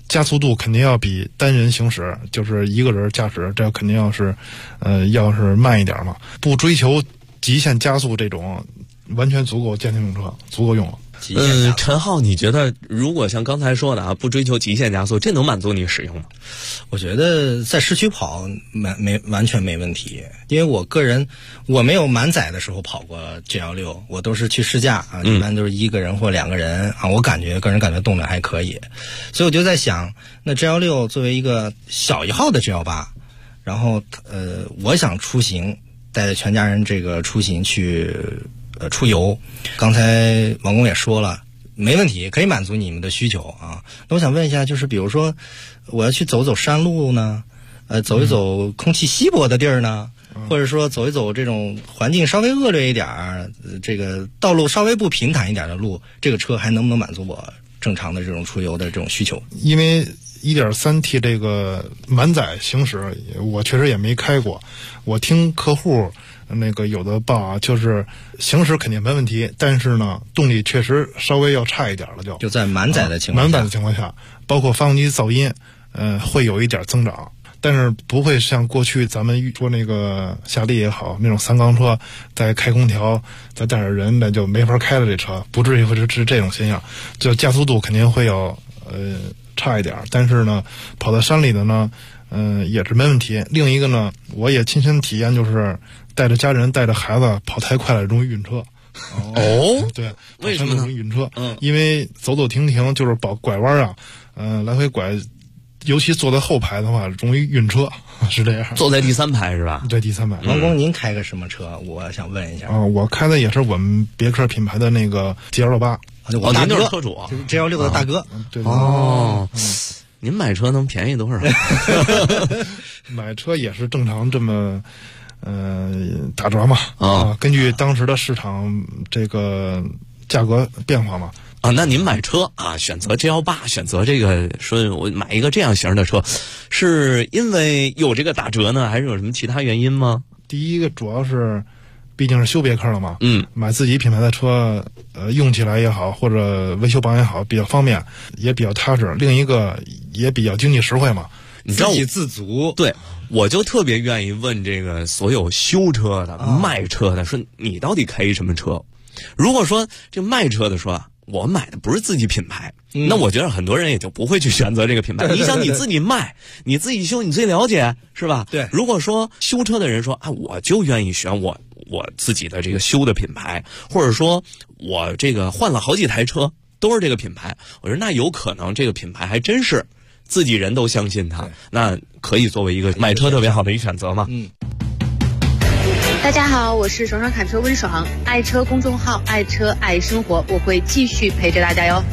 加速度肯定要比单人行驶，就是一个人驾驶，这肯定要是慢一点嘛。不追求极限加速这种，完全足够家庭用车，足够用了。 陈浩，你觉得如果像刚才说的啊，不追求极限加速，这能满足你使用吗？ 我觉得在市区跑完全没问题，因为我个人我没有满载的时候跑过 G16， 我都是去试驾啊，一般都是1个人或2个人啊，我个人感觉动力还可以，所以我就在想，那 G16 作为一个小一号的 G18， 然后我想出行，带着全家人这个出行去出游，刚才王工也说了，没问题，可以满足你们的需求啊。那我想问一下，就是比如说我要去走走山路呢，走一走空气稀薄的地儿呢，或者说走一走这种环境稍微恶劣一点儿，这个道路稍微不平坦一点的路，这个车还能不能满足我正常的这种出游的这种需求？ 因为 1.3T 这个满载行驶，我确实也没开过，我听客户那个有的报啊，就是行驶肯定没问题，但是呢，动力确实稍微要差一点了，就在满载的情况下，包括发动机噪音，会有一点增长，但是不会像过去咱们说那个夏利也好，那种3缸车再开空调再带着人，那就没法开了，这车不至于会是这种现象，就加速度肯定会要差一点，但是呢，跑到山里的呢，也是没问题。另一个呢，我也亲身体验，就是带着家人带着孩子跑太快了容易晕车。 哦， 对， 为什么呢？ 容易晕车？因为走走停停就是跑拐弯啊，来回拐，尤其坐在后排的话容易晕车，是这样。 坐在第3排是吧？ 对，第3排。 王工，您开个什么车？我想问一下。 我开的也是我们别克品牌的那个 G168。 我大哥， 您就是车主， 就是 G16的大哥。 对。 您买车能便宜多少？ 买车也是正常这么打折嘛根据当时的市场这个价格变化嘛那您买车啊，选择 G18， 选择这个说我买一个这样型的车，是因为有这个打折呢，还是有什么其他原因吗？ 第一个主要是毕竟是修别克了嘛，买自己品牌的车，用起来也好，或者维修保养也好，比较方便，也比较踏实。另一个也比较经济实惠嘛， 你知道自给自足。 对，我就特别愿意问这个所有修车的、卖车的，说你到底开什么车？如果说这卖车的说我买的不是自己品牌，那我觉得很多人也就不会去选择这个品牌。你想你自己卖，你自己修，你最了解，是吧？ 对。 如果说修车的人说我就愿意选我自己的这个修的品牌，或者说我这个换了好几台车都是这个品牌，我说那有可能这个品牌还真是自己人都相信它，那可以作为一个买车特别好的一个选择嘛。 大家好，我是爽爽侃车温爽，爱车公众号，爱车爱生活，我会继续陪着大家哟。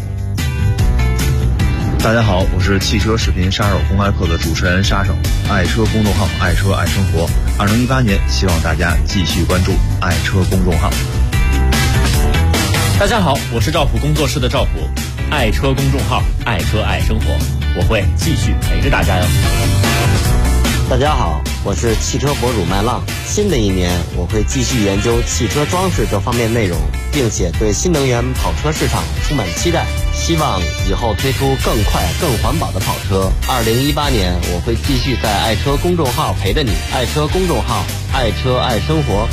大家好，我是汽车视频杀手公开课的主持人杀手，爱车公众号，爱车爱生活。2018年，希望大家继续关注爱车公众号。 大家好，我是赵普工作室的赵普，爱车公众号，爱车爱生活，我会继续陪着大家哟。 大家好，我是汽车博主麦浪。新的一年，我会继续研究汽车装饰这方面内容，并且对新能源跑车市场充满期待，希望以后推出更快、更环保的跑车。2018年，我会继续在爱车公众号陪着你，爱车公众号，爱车爱生活。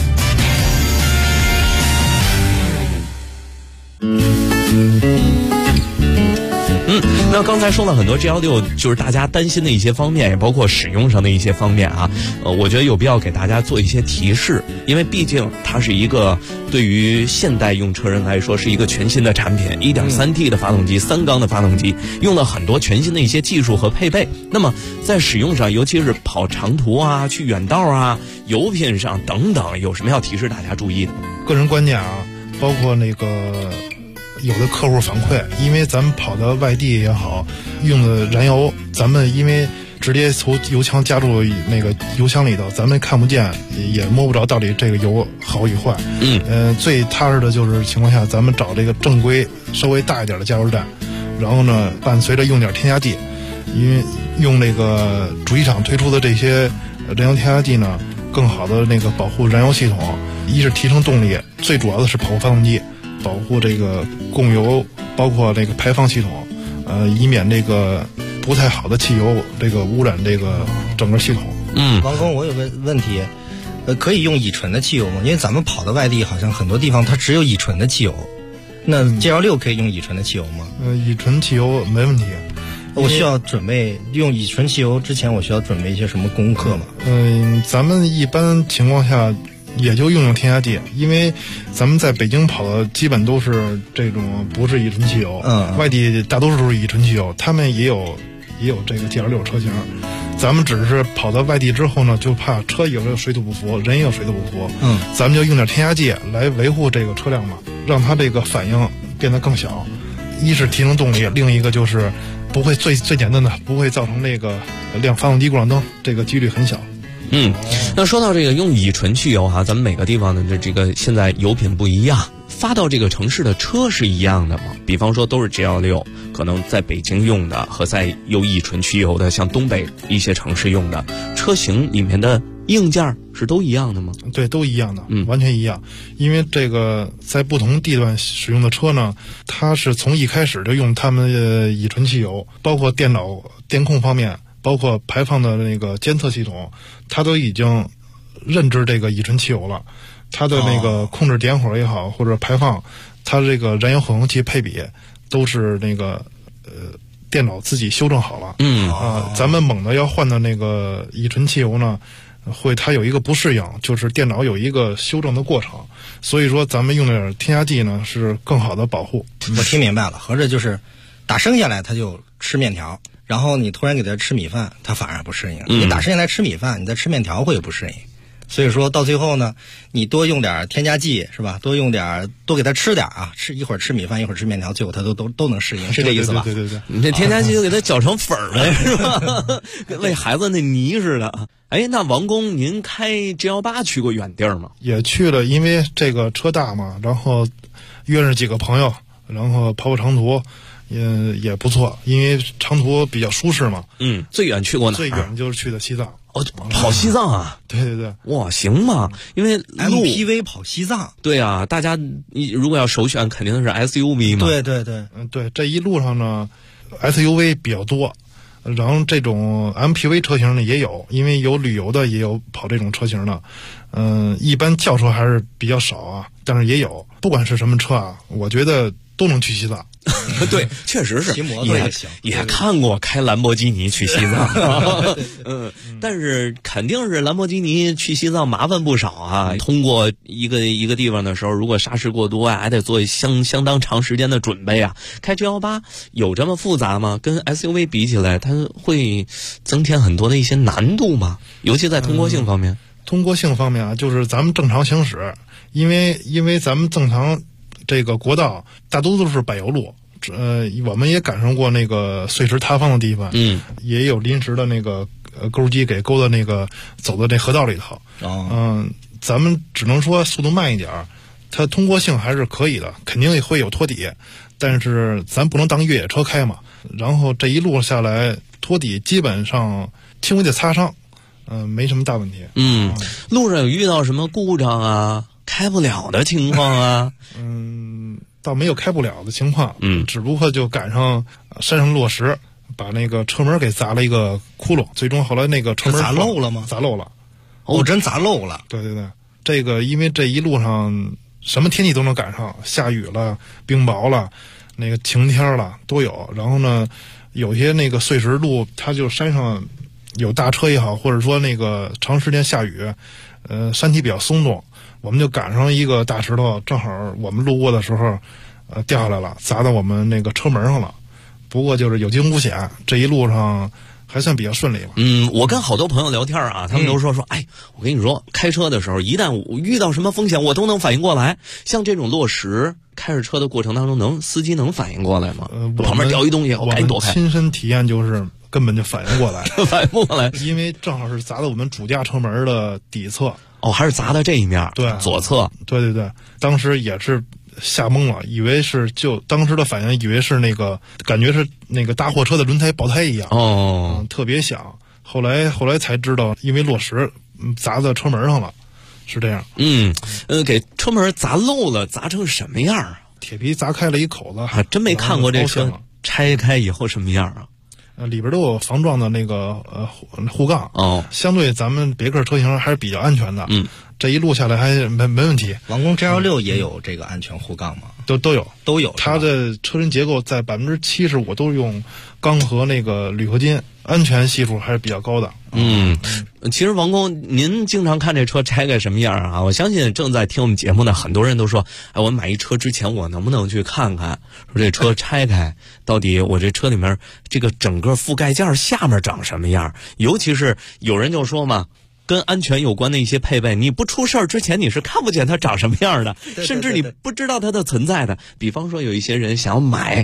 那刚才说了很多 G16，就是大家担心的一些方面，也包括使用上的一些方面啊。我觉得有必要给大家做一些提示，因为毕竟它是一个对于现代用车人来说是一个全新的产品，1.3T 的发动机，3缸的发动机，用了很多全新的一些技术和配备。那么在使用上，尤其是跑长途啊、去远道啊、油品上等等，有什么要提示大家注意的？ 个人观点啊，包括那个有的客户反馈，因为咱们跑到外地也好，用的燃油，咱们因为直接从油枪加入那个油箱里头，咱们看不见，也摸不着到底这个油好与坏。最踏实的就是情况下，咱们找这个正规稍微大一点的加油站，然后呢，伴随着用点添加剂，因为用那个主机厂推出的这些燃油添加剂呢，更好的那个保护燃油系统，一是提升动力，最主要的是保护发动机。保护这个供油，包括这个排放系统，以免这个不太好的汽油这个污染这个整个系统。 王工，我有个问题，可以用乙醇的汽油吗？因为咱们跑到外地，好像很多地方它只有乙醇的汽油。那 GL6 可以用乙醇的汽油吗？ 乙醇汽油没问题。 我需要准备用乙醇汽油之前，我需要准备一些什么功课吗？ 咱们一般情况下也就用添加剂，因为咱们在北京跑的基本都是这种不是乙醇汽油，外地大多数都是乙醇汽油，他们也有这个 GL6 车型。咱们只是跑到外地之后呢，就怕车有这个水土不服，人也有水土不服，咱们就用点添加剂来维护这个车辆嘛，让它这个反应变得更小。一是提升动力，另一个就是不会最简单的不会造成那个亮发动机故障灯，这个几率很小。 那说到这个用乙醇汽油哈，咱们每个地方的这个现在油品不一样，发到这个城市的车是一样的吗？比方说都是 GL6， 可能在北京用的和在有乙醇汽油的，像东北一些城市用的车型里面的硬件是都一样的吗？ 对，都一样的，完全一样。因为这个在不同地段使用的车呢，它是从一开始就用他们的乙醇汽油，包括电脑电控方面，包括排放的那个监测系统，它都已经认知这个乙醇汽油了。它的那个控制点火也好，或者排放，它这个燃油混合气配比都是那个电脑自己修正好了。咱们猛的要换的那个乙醇汽油呢，它有一个不适应，就是电脑有一个修正的过程，所以说咱们用点添加剂呢是更好的保护。 我听明白了，合着就是打生下来它就吃面条，然后你突然给它吃米饭，它反而不适应。你打生下来吃米饭，你再吃面条会有不适应。所以说到最后呢，你多用点添加剂是吧？多给它吃点啊，一会儿吃米饭，一会儿吃面条，最后它都能适应，是这意思吧？ 对， 你这添加剂就给它搅成粉儿了是吧？跟喂孩子那泥似的。那王工，您开 G18 去过远地儿吗？ 也去了，因为这个车大嘛，然后约上几个朋友，然后跑长途。也不错，因为长途比较舒适嘛。 最远去过哪儿？ 最远就是去的西藏。 跑西藏啊？ 对。 哇，行吗？因为 MPV 跑西藏。 对啊，大家如果要首选，肯定是 SUV 嘛。 对。对，这一路上呢 ，SUV 比较多，然后这种 MPV 车型呢也有，因为有旅游的，也有跑这种车型的。一般轿车还是比较少啊，但是也有。不管是什么车啊，我觉得都能去西藏。 对，确实是。 骑摩托也行。 也看过开兰博基尼去西藏。但是肯定是兰博基尼去西藏麻烦不少啊。通过一个地方的时候，如果砂石过多还得做相当长时间的准备啊。开 G18 有这么复杂吗？跟 SUV 比起来，它会增添很多的一些难度吗？尤其在通过性方面。 通过性方面啊，就是咱们正常行驶，因为咱们正常这个国道大多都是柏油路，我们也赶上过那个碎石塌方的地方，也有临时的那个钩机给勾到那个走到这河道里头。咱们只能说速度慢一点，它通过性还是可以的，肯定也会有托底，但是咱不能当越野车开嘛。然后这一路下来，托底基本上轻微的擦伤，没什么大问题。 路上有遇到什么故障啊？开不了的情况啊？ 倒没有开不了的情况，只不过就赶上山上落石，把那个车门给砸了一个窟窿，最终后来那个车门砸漏了吗？ 砸漏了。 真砸漏了。 对，这个因为这一路上什么天气都能赶上，下雨了、冰雹了、那个晴天了都有。然后呢，有些那个碎石路，它就山上有大车也好，或者说那个长时间下雨，山体比较松动。我们就赶上一个大石头，正好我们路过的时候，掉下来了，砸到我们那个车门上了。不过就是有惊无险，这一路上还算比较顺利吧。 我跟好多朋友聊天啊，他们都说，我跟你说，开车的时候，一旦我遇到什么风险，我都能反应过来。像这种落石，开着车的过程当中，司机能反应过来吗？旁边掉一东西，我赶紧躲开。 亲身体验就是根本就反应过来， 反应不过来， 因为正好是砸到我们主驾车门的底侧。 还是砸的这一面， 对， 左侧。 对，当时也是吓懵了，以为是当时的反应以为是那个感觉是那个大货车的轮胎爆胎一样，特别响。后来才知道，因为落石砸在车门上了，是这样。 给车门砸漏了，砸成什么样啊？ 铁皮砸开了一口子， 真没看过这车拆开以后什么样啊？ 里边都有防撞的那个护杠相对咱们别克车型还是比较安全的。这一路下来还没问题。 王宫 G16也有这个安全护杠吗？ 都有。它的车身结构在75%都用钢和那个铝合金，安全系数还是比较高的。 其实王工，您经常看这车拆开什么样啊？我相信正在听我们节目的很多人都说，哎，我买一车之前我能不能去看看，说这车拆开到底我这车里面这个整个覆盖件下面长什么样？尤其是有人就说嘛，跟安全有关的一些配备，你不出事儿之前你是看不见它长什么样的，甚至你不知道它的存在的。比方说有一些人想要买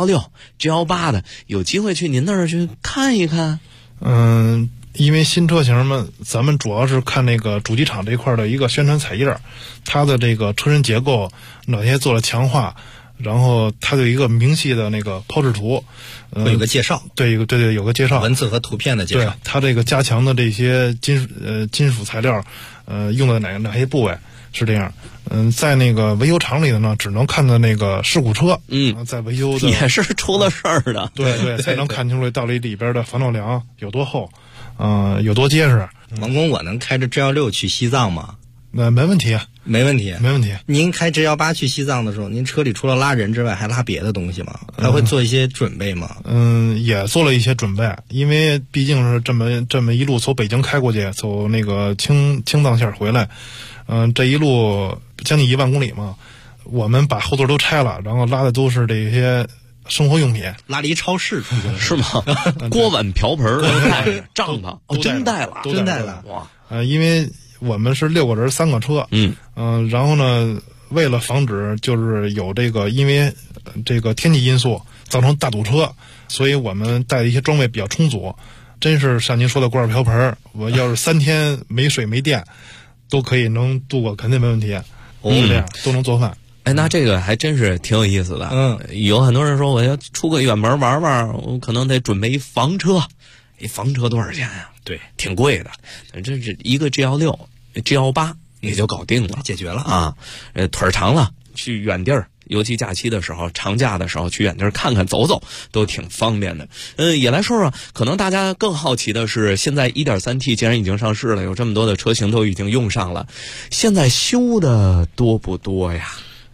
G16、G18的，有机会去您那儿去看一看。 因为新车型嘛，咱们主要是看那个主机厂这块的一个宣传彩页，它的这个车身结构哪些做了强化，然后它有一个明细的那个抛掷图， 会有个介绍。 对，有个介绍， 文字和图片的介绍。 对，它这个加强的这些金属材料，用的哪些部位是这样。在那个维修厂里的呢，只能看到那个事故车。在维修的也是出了事儿的。 对，才能看清楚到底里边的防撞梁有多厚。有多结实。 王工，我能开着 G16去西藏吗？ 没问题。 没问题。 您开 G18 去西藏的时候，您车里除了拉人之外，还拉别的东西吗？还会做一些准备吗？ 也做了一些准备，因为毕竟是这么一路从北京开过去，走那个青藏线回来，这一路将近1万公里嘛，我们把后座都拆了，然后拉的都是这些生活用品， 拉了一超市出去了是吗？锅碗瓢盆都带着，帐篷真带了哇！因为我们是6个人3个车，然后呢，为了防止就是有这个因为这个天气因素造成大堵车，所以我们带的一些装备比较充足。真是像您说的锅碗瓢盆，我要是3天没水没电，都可以能度过，肯定没问题。是这样，都能做饭。 哎，那这个还真是挺有意思的。有很多人说我要出个远门玩玩，我可能得准备一房车。房车多少钱呀？ 对， 挺贵的。这是一个 G16、G18也就搞定了， 解决了啊。腿长了，去远地儿，尤其假期的时候、长假的时候去远地儿看看、走走，都挺方便的。也来说说，可能大家更好奇的是，现在 1.3T 既然已经上市了，有这么多的车型都已经用上了，现在修的多不多呀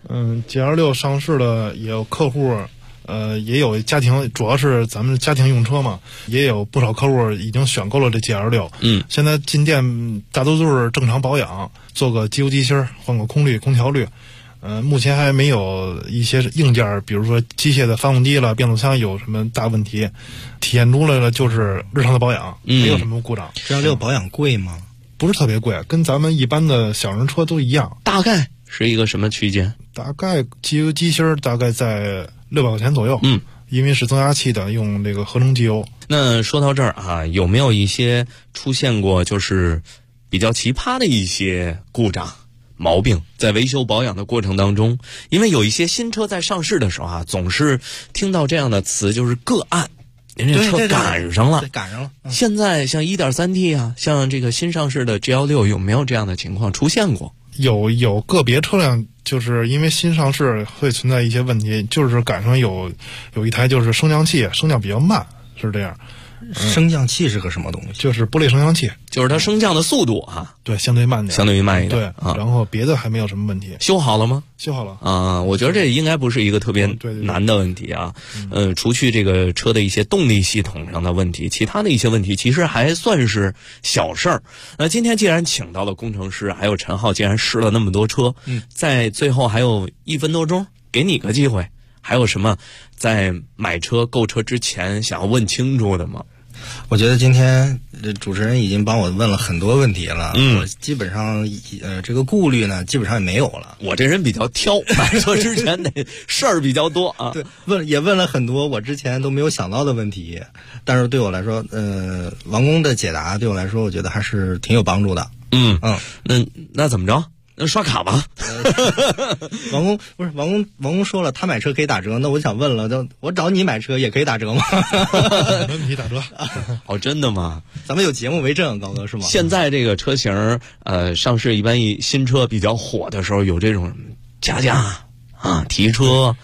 ？G26 上市了，也有客户，也有家庭，主要是咱们家庭用车嘛，也有不少客户已经选购了这 G26。现在进店大多都是正常保养，做个机油机芯，换个空滤、空调滤。目前还没有一些硬件，比如说机械的发动机了、变速箱有什么大问题，体现出来了就是日常的保养，没有什么故障。 G26保养贵吗？ 不是特别贵，跟咱们一般的小人车都一样。 大概是一个什么区间？ 大概机油机芯大概在600块钱左右。因为是增压器的，用这个合成机油。 那说到这儿啊，有没有一些出现过就是比较奇葩的一些故障毛病，在维修保养的过程当中？因为有一些新车在上市的时候啊，总是听到这样的词，就是个案，人家车赶上了。现在像 1.3T 啊，像这个新上市的 G16，有没有这样的情况出现过？ 有个别车辆就是因为新上市会存在一些问题，就是赶上有一台就是升降器升降比较慢，是这样。 升降器是个什么东西？ 就是玻璃升降器， 就是它升降的速度啊， 对，相对慢点， 相对于慢一点。 对，然后别的还没有什么问题。 修好了吗？ 修好了啊，我觉得这应该不是一个特别难的问题啊。除去这个车的一些动力系统上的问题，其他的一些问题其实还算是小事儿。今天既然请到了工程师，还有陈浩，既然试了那么多车，在最后还有1分多钟，给你个机会，还有什么在买车购车之前想要问清楚的吗？ 我觉得今天主持人已经帮我问了很多问题了，我基本上这个顾虑呢基本上也没有了。 我这人比较挑，买车之前得事儿比较多啊。 对，问了很多我之前都没有想到的问题，但是对我来说，王工的解答对我来说，我觉得还是挺有帮助的。 那怎么着？那刷卡吧。 王工说了，他买车可以打折，那我想问了，我找你买车也可以打折吗？ 没问题，打折。 哦，真的吗？ 咱们有节目为证，高哥是吗？ 现在这个车型上市一新车比较火的时候，有这种加价啊、提车，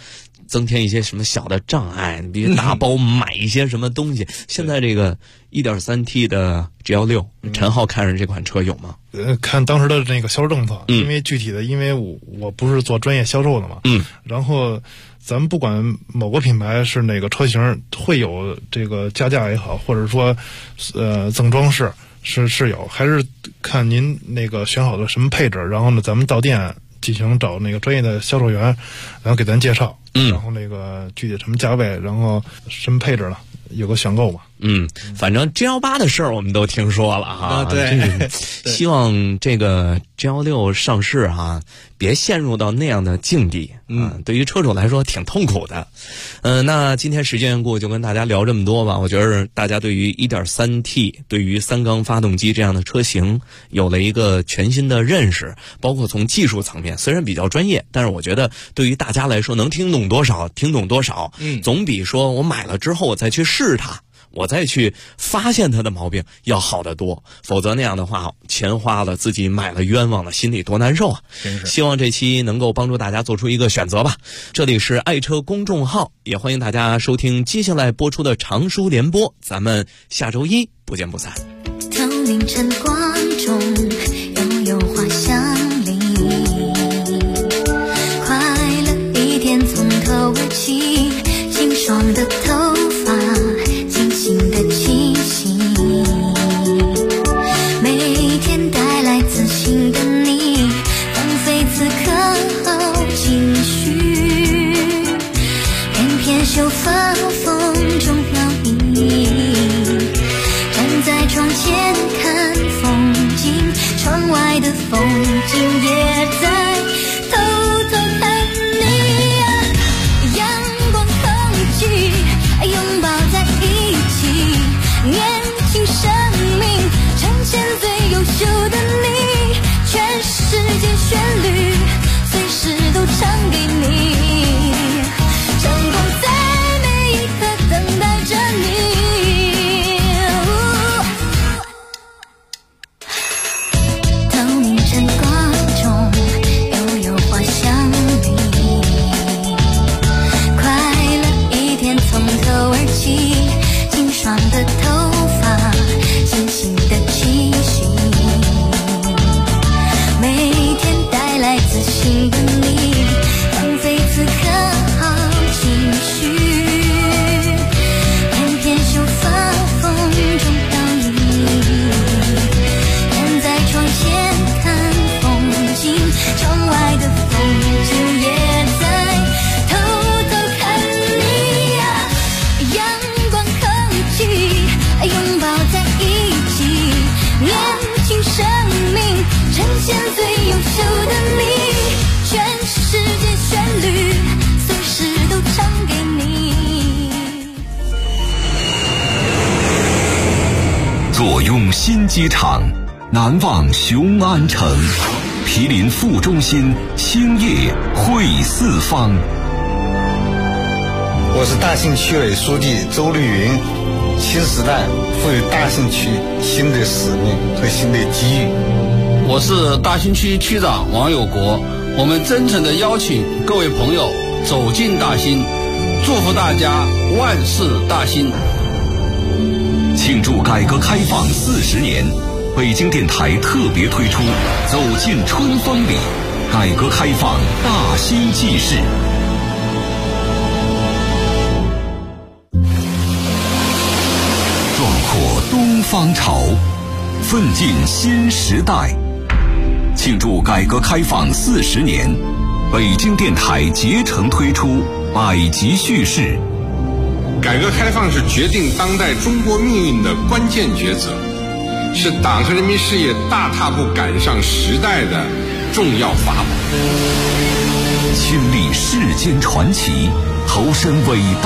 增添一些什么小的障碍，你必须大包买一些什么东西。现在这个 1.3T 的 G16，陈浩看上这款车有吗？ 看当时的那个销售政策，因为具体的，因为我不是做专业销售的嘛，然后咱们不管某个品牌是哪个车型，会有这个加价也好，或者说赠装饰是有，还是看您那个选好的什么配置，然后呢，咱们到店进行找那个专业的销售员，然后给咱介绍，然后那个具体什么价位，然后什么配置了，有个选购嘛。 反正 G18 的事儿我们都听说了哈。 对， 希望这个 G16 上市哈，别陷入到那样的境地。对于车主来说挺痛苦的。那今天时间过就跟大家聊这么多吧。我觉得大家对于 1.3T 对于3缸发动机这样的车型有了一个全新的认识，包括从技术层面虽然比较专业，但是我觉得对于大家来说能听懂多少总比说我买了之后我再去试它，我再去发现它的毛病要好得多。否则那样的话，钱花了自己买了冤枉了，心里多难受啊。希望这期能够帮助大家做出一个选择吧。这里是爱车公众号，也欢迎大家收听接下来播出的长书联播，咱们下周一不见不散。 透明晨光中悠悠花香里，快乐一天从头而起，清爽的头发，清新的气息，每天带来自信的你，放飞此刻好情绪，翩翩秀发风中摇曳，站在窗前看风景，窗外的风景也在偷偷看你啊，阳光空气拥抱在一起，年轻生命呈现最优秀的你，全世界旋律随时都唱给你，成功在每一刻等待着你。透明晨光中悠悠花香里，快乐一天从头而起，清爽的头发，清新的气息，每天带来自信的你，放飞此刻好情绪，翩翩秀发风中摇曳，站在窗前看风景，窗外的风景也在偷偷看你啊，阳光空气拥抱在一起，年轻生命呈现最优秀的你，全世界旋律随时都唱给你。 坐拥新机场，难忘雄安城，毗邻副中心，兴业汇四方。 我是大兴区委书记周绿云。新时代赋予大兴区新的使命和新的机遇。 我是大兴区区长王有国，我们真诚地邀请各位朋友走进大兴，祝福大家万事大兴。 庆祝改革开放40年，北京电台特别推出《走进春风里》，改革开放大兴纪事。壮阔东方潮，奋进新时代。庆祝改革开放40年，北京电台竭诚推出百集叙事。 改革开放是决定当代中国命运的关键抉择，是党和人民事业大踏步赶上时代的重要法宝。 亲历世间传奇，投身伟大